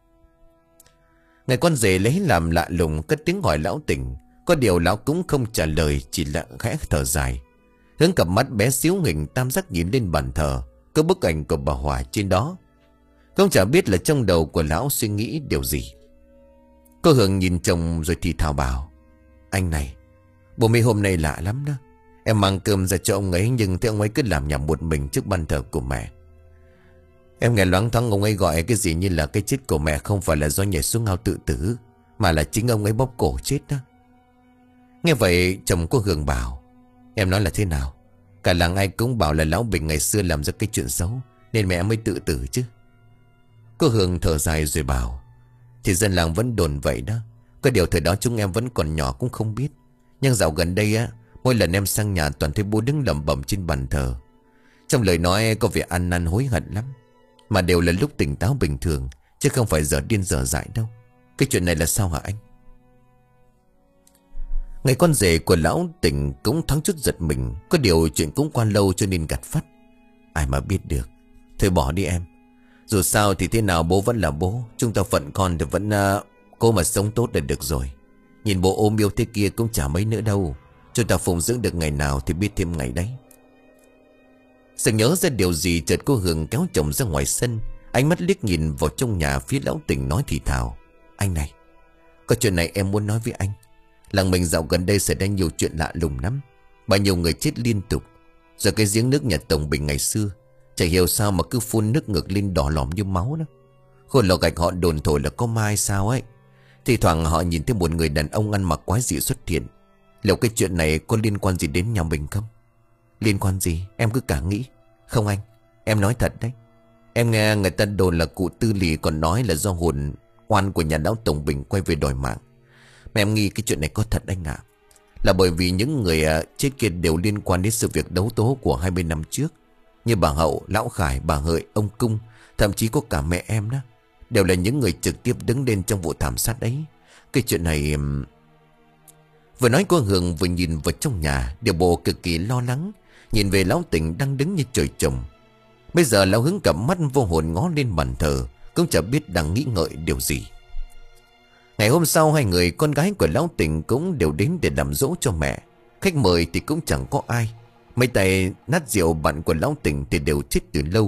Người con rể lấy làm lạ lùng, cất tiếng hỏi lão Tỉnh. Có điều lão cũng không trả lời, chỉ lặng khẽ thở dài, hướng cặp mắt bé xíu hình tam giác nhìn lên bàn thờ, có bức ảnh của bà Hòa trên đó. Không chả biết là trong đầu của lão suy nghĩ điều gì. Cô Hường nhìn chồng rồi thì thào bảo: Anh này, bố mấy hôm nay lạ lắm đó. Em mang cơm ra cho ông ấy, nhưng thấy ông ấy cứ làm nhảm một mình trước bàn thờ của mẹ. Em nghe loáng thoáng ông ấy gọi cái gì như là cái chết của mẹ không phải là do nhảy xuống ao tự tử, mà là chính ông ấy bóp cổ chết đó. Nghe vậy chồng cô Hường bảo: Em nói là thế nào? Cả làng ai cũng bảo là lão Bình ngày xưa làm ra cái chuyện xấu, nên mẹ mới tự tử chứ. Cô Hường thở dài rồi bảo: Thì dân làng vẫn đồn vậy đó. Có điều thời đó chúng em vẫn còn nhỏ cũng không biết. Nhưng dạo gần đây á, mỗi lần em sang nhà toàn thấy bố đứng lẩm bẩm trên bàn thờ. Trong lời nói có vẻ ăn năn hối hận lắm. Mà đều là lúc tỉnh táo bình thường, chứ không phải giờ điên giờ dại đâu. Cái chuyện này là sao hả anh? Ngày con rể của lão Tỉnh cũng thoáng chút giật mình. Có điều chuyện cũng qua lâu cho nên gạt phắt: Ai mà biết được. Thôi bỏ đi em. Dù sao thì thế nào bố vẫn là bố. Chúng ta phận con thì vẫn uh, cố mà sống tốt là được rồi. Nhìn bố ôm yêu thế kia cũng chả mấy nữa đâu. Chúng ta phụng dưỡng được ngày nào thì biết thêm ngày đấy. Sự nhớ ra điều gì, chợt cô Hường kéo chồng ra ngoài sân, ánh mắt liếc nhìn vào trong nhà phía lão Tỉnh, nói thì thào: Anh này, có chuyện này em muốn nói với anh. Làng mình dạo gần đây xảy ra nhiều chuyện lạ lùng lắm. Bao nhiêu người chết liên tục. Rồi cái giếng nước nhà Tổng Bình ngày xưa, chả hiểu sao mà cứ phun nước ngược lên đỏ lòm như máu đó. Khôn lò gạch họ đồn thổi là có ma hay sao ấy. Thì thoảng họ nhìn thấy một người đàn ông ăn mặc quái dị xuất hiện. Liệu cái chuyện này có liên quan gì đến nhà mình không? Liên quan gì? Em cứ cả nghĩ. Không anh, em nói thật đấy. Em nghe người ta đồn là cụ Tư Lì còn nói là do hồn oan của nhà lão Tổng Bình quay về đòi mạng. Mà em nghi cái chuyện này có thật anh ạ. Là bởi vì những người chết kia đều liên quan đến sự việc đấu tố của hai mươi năm trước. Như bà Hậu, lão Khải, bà Hợi, ông Cung, thậm chí có cả mẹ em đó, đều là những người trực tiếp đứng lên trong vụ thảm sát ấy. Cái chuyện này... Vừa nói cô Hường vừa nhìn vào trong nhà, điều bộ cực kỳ lo lắng, nhìn về lão Tỉnh đang đứng như trời trồng. Bây giờ lão hướng cặp mắt vô hồn ngó lên bàn thờ, cũng chẳng biết đang nghĩ ngợi điều gì. Ngày hôm sau, hai người con gái của lão Tỉnh cũng đều đến để làm dỗ cho mẹ. Khách mời thì cũng chẳng có ai. Mấy tay nát rượu bạn của lão Tỉnh thì đều chết từ lâu.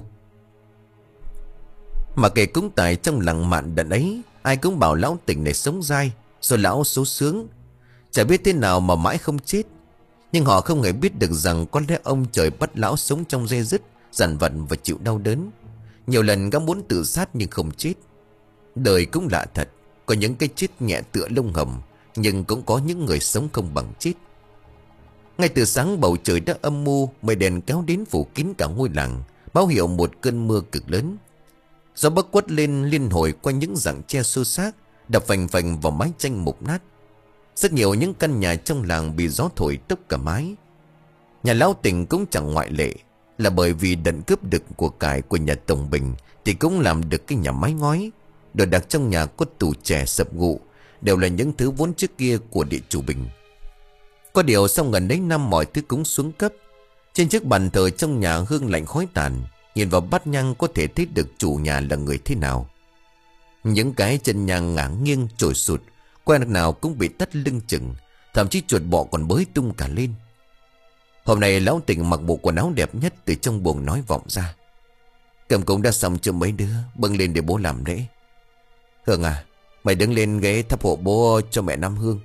Mà kể cúng tài trong làng mạn đợt ấy, ai cũng bảo lão Tỉnh này sống dai, rồi lão số sướng. Chả biết thế nào mà mãi không chết. Nhưng họ không hề biết được rằng có lẽ ông trời bắt lão sống trong dây dứt, dằn vặt và chịu đau đớn. Nhiều lần gã muốn tự sát nhưng không chết. Đời cũng lạ thật, có những cái chết nhẹ tựa lông hồng, nhưng cũng có những người sống không bằng chết. Ngay từ sáng bầu trời đã âm mưu, mây đèn kéo đến phủ kín cả ngôi làng, báo hiệu một cơn mưa cực lớn. Gió bắc quất lên liên hồi qua những rặng tre xô xát, đập phành phành vào mái tranh mục nát. Rất nhiều những căn nhà trong làng bị gió thổi tốc cả mái. Nhà lão Tỉnh cũng chẳng ngoại lệ, là bởi vì đận cướp được của cải của nhà Tổng Bình thì cũng làm được cái nhà mái ngói. Đồ đạc trong nhà có tủ chè sập gụ, đều là những thứ vốn trước kia của địa chủ Bình. Có điều sau gần đấy năm mọi thứ cũng xuống cấp. Trên chiếc bàn thờ trong nhà hương lạnh khói tàn, nhìn vào bát nhang có thể thấy được chủ nhà là người thế nào. Những cái chân nhang ngả nghiêng trồi sụt, quen nào cũng bị tắt lưng chừng, thậm chí chuột bọ còn bới tung cả lên. Hôm nay lão Tỉnh mặc bộ quần áo đẹp nhất từ trong buồng nói vọng ra: "Cầm cúng đã xong cho mấy đứa, bưng lên để bố làm lễ." "Hương à, mày đứng lên ghế thắp hộ bố cho mẹ Năm Hương."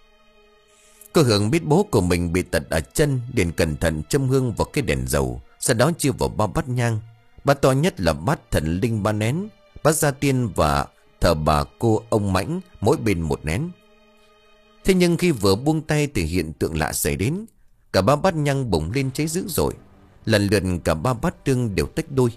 Cô Hương biết bố của mình bị tật ở chân, liền cẩn thận châm hương vào cái đèn dầu, sau đó chia vào ba bát nhang. Bát to nhất là bát thần linh ba nén, bát gia tiên và thờ bà cô ông Mãnh mỗi bên một nén. Thế nhưng khi vừa buông tay thì hiện tượng lạ xảy đến. Cả ba bát nhang bùng lên cháy dữ dội, lần lượt cả ba bát tương đều tách đôi.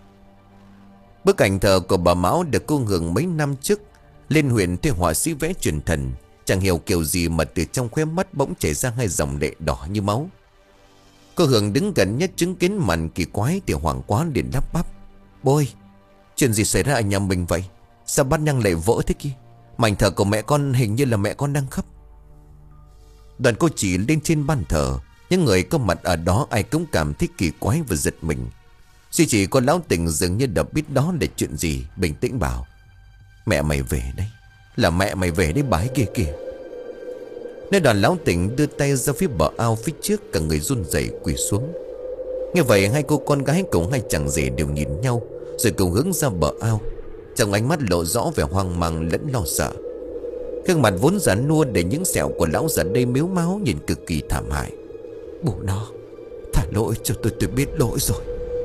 Bức ảnh thờ của bà Mão được cô Hương mấy năm trước lên huyện thuê họa sĩ vẽ truyền thần. Chẳng hiểu kiểu gì mà từ trong khóe mắt bỗng chảy ra hai dòng lệ đỏ như máu. Cô Hương đứng gần nhất chứng kiến màn kỳ quái thì hoảng quá liền lắp bắp: "Bố ơi, chuyện gì xảy ra ở nhà mình vậy? Sao bát nhang lại vỡ thế kia? Mảnh thờ của mẹ con hình như là mẹ con đang khóc." Đoàn cô chỉ lên trên bàn thờ, những người có mặt ở đó ai cũng cảm thấy kỳ quái và giật mình. Duy chỉ có lão Tỉnh dường như đã biết đó là chuyện gì, bình tĩnh bảo: "Mẹ mày về đây, là mẹ mày về đấy bái kia kìa." Nên đoàn lão Tỉnh đưa tay ra phía bờ ao phía trước, cả người run rẩy quỳ xuống. Nghe vậy hai cô con gái cùng hai chàng rể đều nhìn nhau, rồi cùng hướng ra bờ ao. Trong ánh mắt lộ rõ vẻ hoang mang lẫn lo sợ. Gương mặt vốn già nua để những sẹo của lão già đây mếu máu, nhìn cực kỳ thảm hại. "Bố nó, thả lỗi cho tôi, tôi biết lỗi rồi."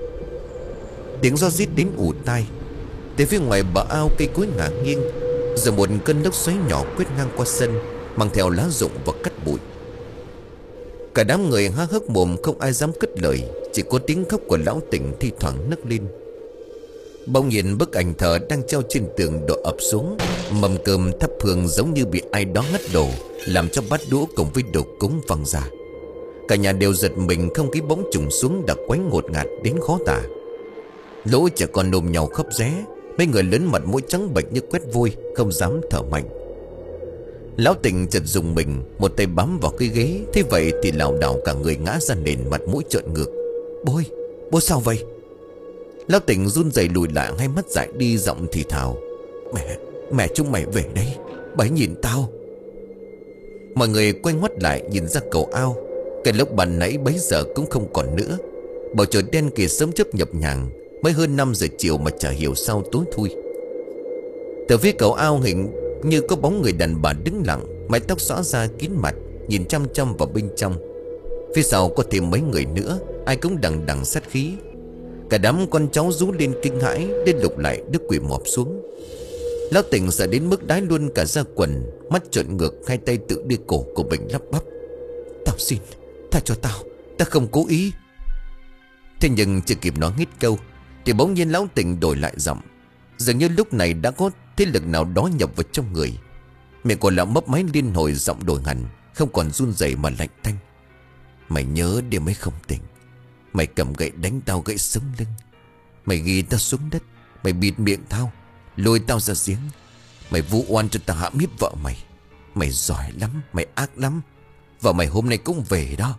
Tiếng gió rít đến ù tai. Từ phía ngoài bờ ao cây cối ngả nghiêng, rồi một cơn lốc xoáy nhỏ quét ngang qua sân, mang theo lá rụng và cắt bụi. Cả đám người há hốc mồm không ai dám cất lời, chỉ có tiếng khóc của lão Tỉnh thi thoảng nấc lên. Bỗng nhìn bức ảnh thờ đang treo trên tường đổ ập xuống, mâm cơm thắp hương giống như bị ai đó ngắt đổ, làm cho bát đũa cùng với đồ cúng văng ra. Cả nhà đều giật mình, không khí bỗng trùng xuống đặc quánh ngột ngạt đến khó tả. Lũ trẻ con nôm nhau khóc ré, mấy người lớn mặt mũi trắng bệch như quét vôi, không dám thở mạnh. Lão Tỉnh chợt dùng mình, một tay bám vào cái ghế, thế vậy thì lảo đảo cả người ngã ra nền, mặt mũi trợn ngược. "Bố ơi, bố sao vậy?" Lão Tỉnh run rẩy lùi lại, hai mắt dại đi, giọng thì thào: "Mẹ, mẹ chúng mày về đây, bấy nhìn tao." Mọi người quay ngoắt lại nhìn ra cầu ao. Cái lốc ban nãy bấy giờ cũng không còn nữa. Bầu trời đen kịt sớm chớp nhập nhằng, mới hơn năm giờ chiều mà chả hiểu sao tối thui. Từ phía cầu ao hình như có bóng người đàn bà đứng lặng, mái tóc xõa ra kín mặt, nhìn chăm chăm vào bên trong. Phía sau có thêm mấy người nữa, ai cũng đằng đằng sát khí. Cả đám con cháu rú lên kinh hãi, đến lục lại đứa quỷ mọp xuống. Lão Tỉnh sợ đến mức đái luôn cả da quần, mắt trợn ngược, hai tay tự đi cổ của mình lắp bắp: "Tao xin, tha cho tao, ta không cố ý." Thế nhưng chưa kịp nói hết câu thì bỗng nhiên lão Tỉnh đổi lại giọng, dường như lúc này đã có thế lực nào đó nhập vào trong người. Miệng của lão mấp máy liên hồi, giọng đổi hẳn, không còn run rẩy mà lạnh tanh: "Mày nhớ đêm ấy không tỉnh, mày cầm gậy đánh tao gãy sống lưng, mày ghi tao xuống đất, mày bịt miệng tao, lôi tao ra giếng, mày vu oan cho tao hãm hiếp vợ mày. Mày giỏi lắm, mày ác lắm, vợ mày hôm nay cũng về đó."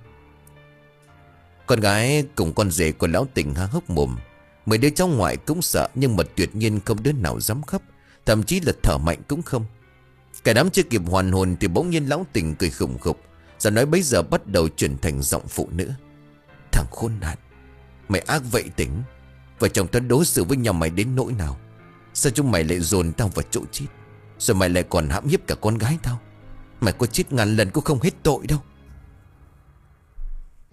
Con gái cùng con rể của lão Tỉnh há hốc mồm. Mấy đứa cháu ngoại cũng sợ, nhưng mà tuyệt nhiên không đứa nào dám khóc, thậm chí là thở mạnh cũng không. Cả đám chưa kịp hoàn hồn thì bỗng nhiên lão Tỉnh cười khủng khục, giọng nói bấy giờ bắt đầu chuyển thành giọng phụ nữ: "Thằng khốn nạn, mày ác vậy Tỉnh. Vợ chồng tao đối xử với nhau mày đến nỗi nào? Sao chúng mày lại dồn tao vào chỗ chết? Rồi mày lại còn hãm hiếp cả con gái tao. Mày có chết ngàn lần cũng không hết tội đâu."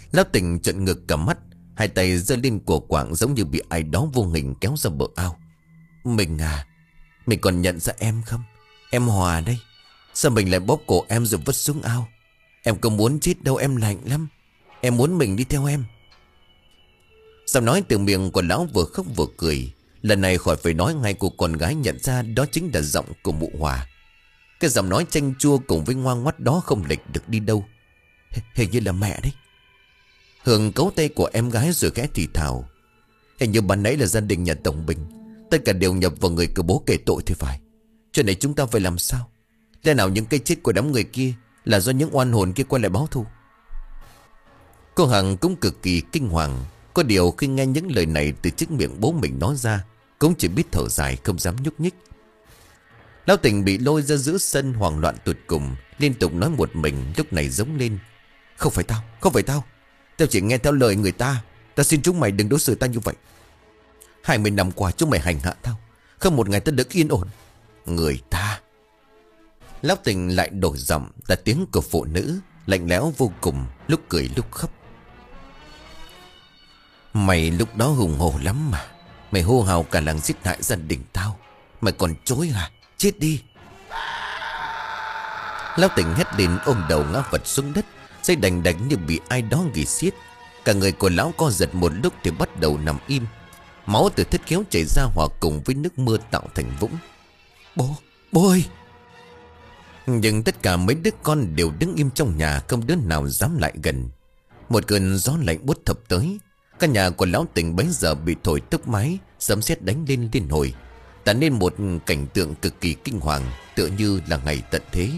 Lão Tình trợn ngược cả mắt, hai tay giơ lên cổ quạng giống như bị ai đó vô hình kéo ra bờ ao. Mình à, mình còn nhận ra em không? Em Hòa đây. Sao mình lại bóp cổ em rồi vứt xuống ao? Em không muốn chết đâu, em lạnh lắm. Em muốn mình đi theo em. Giọng nói từ miệng của lão vừa khóc vừa cười. Lần này khỏi phải nói, ngay cô con gái nhận ra đó chính là giọng của mụ Hòa. Cái giọng nói chanh chua cùng với ngoan ngoắt đó không lệch được đi đâu. Hình như là mẹ đấy. Hường cấu tay của em gái rồi khẽ thì thào. Hình như ban nãy là gia đình nhà Tổng Bình, tất cả đều nhập vào người của bố kể tội thì phải. Chuyện này chúng ta phải làm sao? Lẽ nào những cái chết của đám người kia là do những oan hồn kia quay lại báo thù? Cô Hằng cũng cực kỳ kinh hoàng. Có điều khi nghe những lời này từ chiếc miệng bố mình nói ra, cũng chỉ biết thở dài không dám nhúc nhích. Lão Tình bị lôi ra giữa sân hoảng loạn tụt cùng, liên tục nói một mình, lúc này giống lên. Không phải tao, không phải tao. Tao chỉ nghe theo lời người ta. Tao xin chúng mày đừng đối xử tao như vậy. Hai mươi năm qua chúng mày hành hạ tao, không một ngày tao được yên ổn. Người ta. Lão Tình lại đổi giọng, là tiếng của phụ nữ, lạnh lẽo vô cùng, lúc cười lúc khóc. Mày lúc đó hùng hổ lắm mà. Mày hô hào cả làng giết hại gia đình tao. Mày còn chối à? Chết đi. Lão Tình hét lên ôm đầu ngã vật xuống đất, dây đành đành như bị ai đó ghi xiết. Cả người của lão co giật một lúc thì bắt đầu nằm im. Máu từ thất khiếu chảy ra hòa cùng với nước mưa tạo thành vũng. Bố, bố ơi. Nhưng tất cả mấy đứa con đều đứng im trong nhà, không đứa nào dám lại gần. Một cơn gió lạnh buốt thập tới. Căn nhà của lão Tình bấy giờ bị thổi tốc mái, sấm sét đánh lên liên hồi, tạo nên một cảnh tượng cực kỳ kinh hoàng, tựa như là ngày tận thế.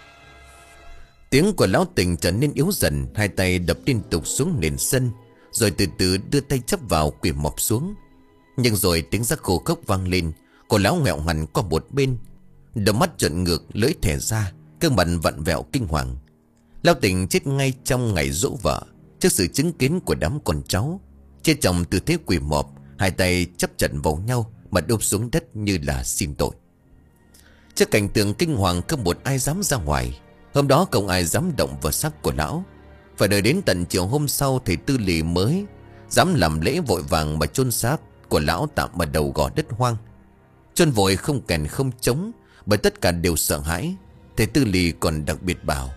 Tiếng của lão Tình trở nên yếu dần, hai tay đập liên tục xuống nền sân, rồi từ từ đưa tay chắp vào quỳ mọp xuống. Nhưng rồi tiếng rắc khô khốc vang lên, cổ lão nghẹo hẳn qua một bên, đôi mắt trợn ngược, lưỡi thẻ ra, gương mặt vặn vẹo kinh hoàng. Lão Tình chết ngay trong ngày giỗ vợ, trước sự chứng kiến của đám con cháu. Chết trong tư thế quỳ mọp, hai tay chắp chặt vào nhau, mặt úp xuống đất như là xin tội. Trước cảnh tượng kinh hoàng, không một ai dám ra ngoài. Hôm đó không ai dám động vào xác của lão. Phải đợi đến tận chiều hôm sau thì Tư Lì mới dám làm lễ vội vàng mà chôn xác của lão tạm ở đầu gò đất hoang. Chôn vội không kèn không trống, bởi tất cả đều sợ hãi. Thầy Tư Lì còn đặc biệt bảo: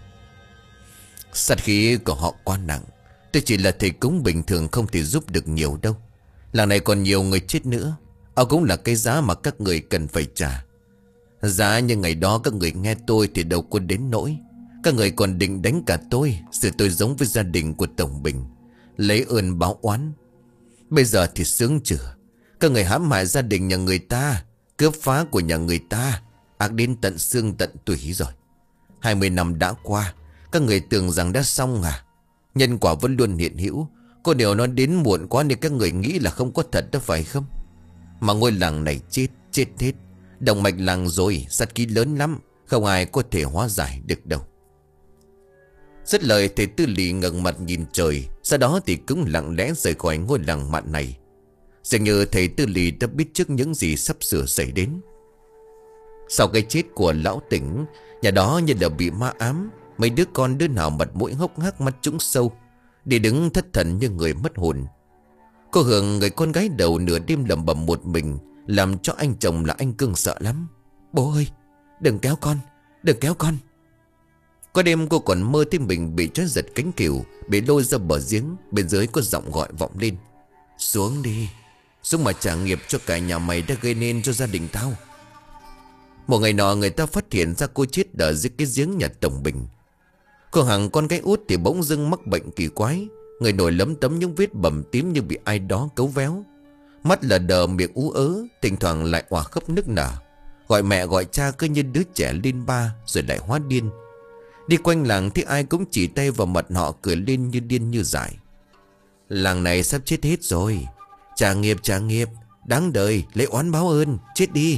sát khí của họ quá nặng, tôi chỉ là thầy cúng bình thường không thể giúp được nhiều đâu. Làng này còn nhiều người chết nữa, Áo cũng là cái giá mà các người cần phải trả. Giá như ngày đó các người nghe tôi thì đâu có đến nỗi. Các người còn định đánh cả tôi, xử tôi giống với gia đình của Tổng Bình, lấy ơn báo oán. Bây giờ thì sướng chưa? Các người hãm hại gia đình nhà người ta, cướp phá của nhà người ta, ác đến tận xương tận tủy rồi. Hai mươi năm đã qua, các người tưởng rằng đã xong à? Nhân quả vẫn luôn hiện hữu. Có điều nó đến muộn quá nên các người nghĩ là không có thật đó phải không? Mà ngôi làng này chết, chết hết. Động mạch làng rồi, sát khí lớn lắm, không ai có thể hóa giải được đâu. Dứt lời, thầy Tư Lì ngẩng mặt nhìn trời, sau đó thì cũng lặng lẽ rời khỏi ngôi làng mạn này. Dường như thầy Tư Lì đã biết trước những gì sắp sửa xảy đến. Sau cái chết của lão Tỉnh, nhà đó như là bị ma ám. Mấy đứa con đứa nào mặt mũi hốc hác, mắt trũng sâu, đi đứng thất thần như người mất hồn. Cô Hường, người con gái đầu, nửa đêm lẩm bẩm một mình, làm cho anh chồng là anh Cương sợ lắm. Bố ơi, đừng kéo con, đừng kéo con. Có đêm cô còn mơ thấy mình bị trói giật cánh cừu, bị lôi ra bờ giếng. Bên dưới có giọng gọi vọng lên: xuống đi, xuống mà trả nghiệp cho cả nhà mày đã gây nên cho gia đình tao. Một ngày nọ, người ta phát hiện ra cô chết ở dưới cái giếng nhà Tổng Bình. Cô Hằng, con gái út, thì bỗng dưng mắc bệnh kỳ quái, người nổi lấm tấm những vết bầm tím như bị ai đó cấu véo, mắt lờ đờ, miệng ú ớ, thỉnh thoảng lại òa khóc nức nở, gọi mẹ gọi cha cứ như đứa trẻ lên ba, rồi lại hóa điên. Đi quanh làng thì ai cũng chỉ tay vào mặt họ, cười lên như điên như dại. Làng này sắp chết hết rồi, trả nghiệp trả nghiệp, đáng đời, lấy oán báo ơn, chết đi.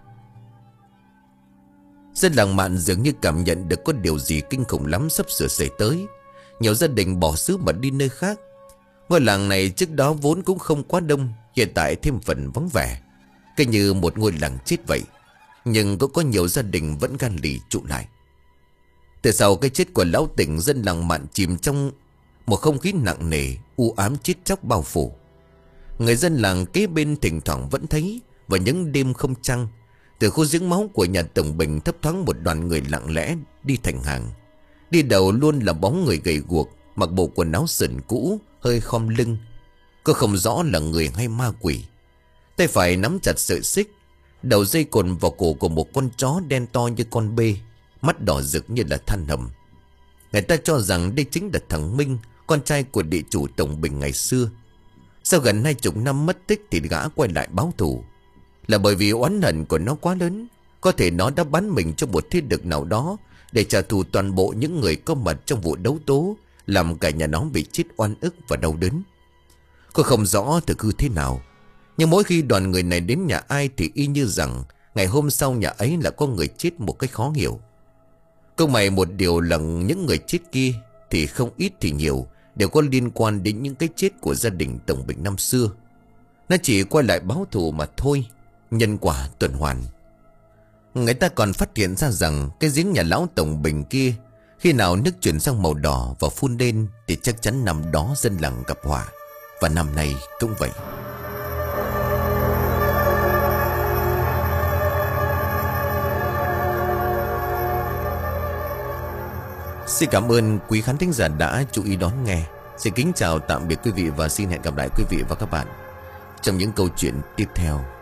Dân làng mạn dường như cảm nhận được có điều gì kinh khủng lắm sắp sửa xảy tới. Nhiều gia đình bỏ xứ mà đi nơi khác. Ngôi làng này trước đó vốn cũng không quá đông, hiện tại thêm phần vắng vẻ, cứ như một ngôi làng chết vậy. Nhưng cũng có nhiều gia đình vẫn gan lì trụ lại. Từ sau cái chết của lão Tỉnh, dân làng mạn chìm trong Một không khí nặng nề, u ám chết chóc bao phủ. Người dân làng kế bên thỉnh thoảng vẫn thấy, vào những đêm không trăng, từ khu giếng máu của nhà Tổng Bình thấp thoáng một đoàn người lặng lẽ đi thành hàng. Đi đầu luôn là bóng người gầy guộc, mặc bộ quần áo sườn cũ, hơi khom lưng. Cô không rõ là người hay ma quỷ. Tay phải nắm chặt sợi xích, đầu dây cồn vào cổ của một con chó đen to như con bê, mắt đỏ rực như là than hầm. Người ta cho rằng đây chính là thằng Minh, con trai của địa chủ Tổng Bình ngày xưa. Sau gần hai chục năm mất tích thì gã quay lại báo thù. Là bởi vì oán hận của nó quá lớn. Có thể nó đã bán mình cho một thế lực nào đó để trả thù toàn bộ những người có mặt trong vụ đấu tố, làm cả nhà nó bị chết oan ức và đau đớn. Cô không rõ thực hư thế nào, nhưng mỗi khi đoàn người này đến nhà ai thì y như rằng ngày hôm sau nhà ấy là có người chết một cách khó hiểu. Câu mày một điều là những người chết kia thì không ít thì nhiều đều có liên quan đến những cái chết của gia đình Tổng Bình năm xưa. Nó chỉ quay lại báo thù mà thôi. Nhân quả tuần hoàn. Người ta còn phát hiện ra rằng cái giếng nhà lão Tổng Bình kia, khi nào nước chuyển sang màu đỏ và phun lên thì chắc chắn năm đó dân làng gặp họa. Và năm nay cũng vậy. Xin cảm ơn quý khán thính giả đã chú ý đón nghe. Xin kính chào tạm biệt quý vị và xin hẹn gặp lại quý vị và các bạn trong những câu chuyện tiếp theo.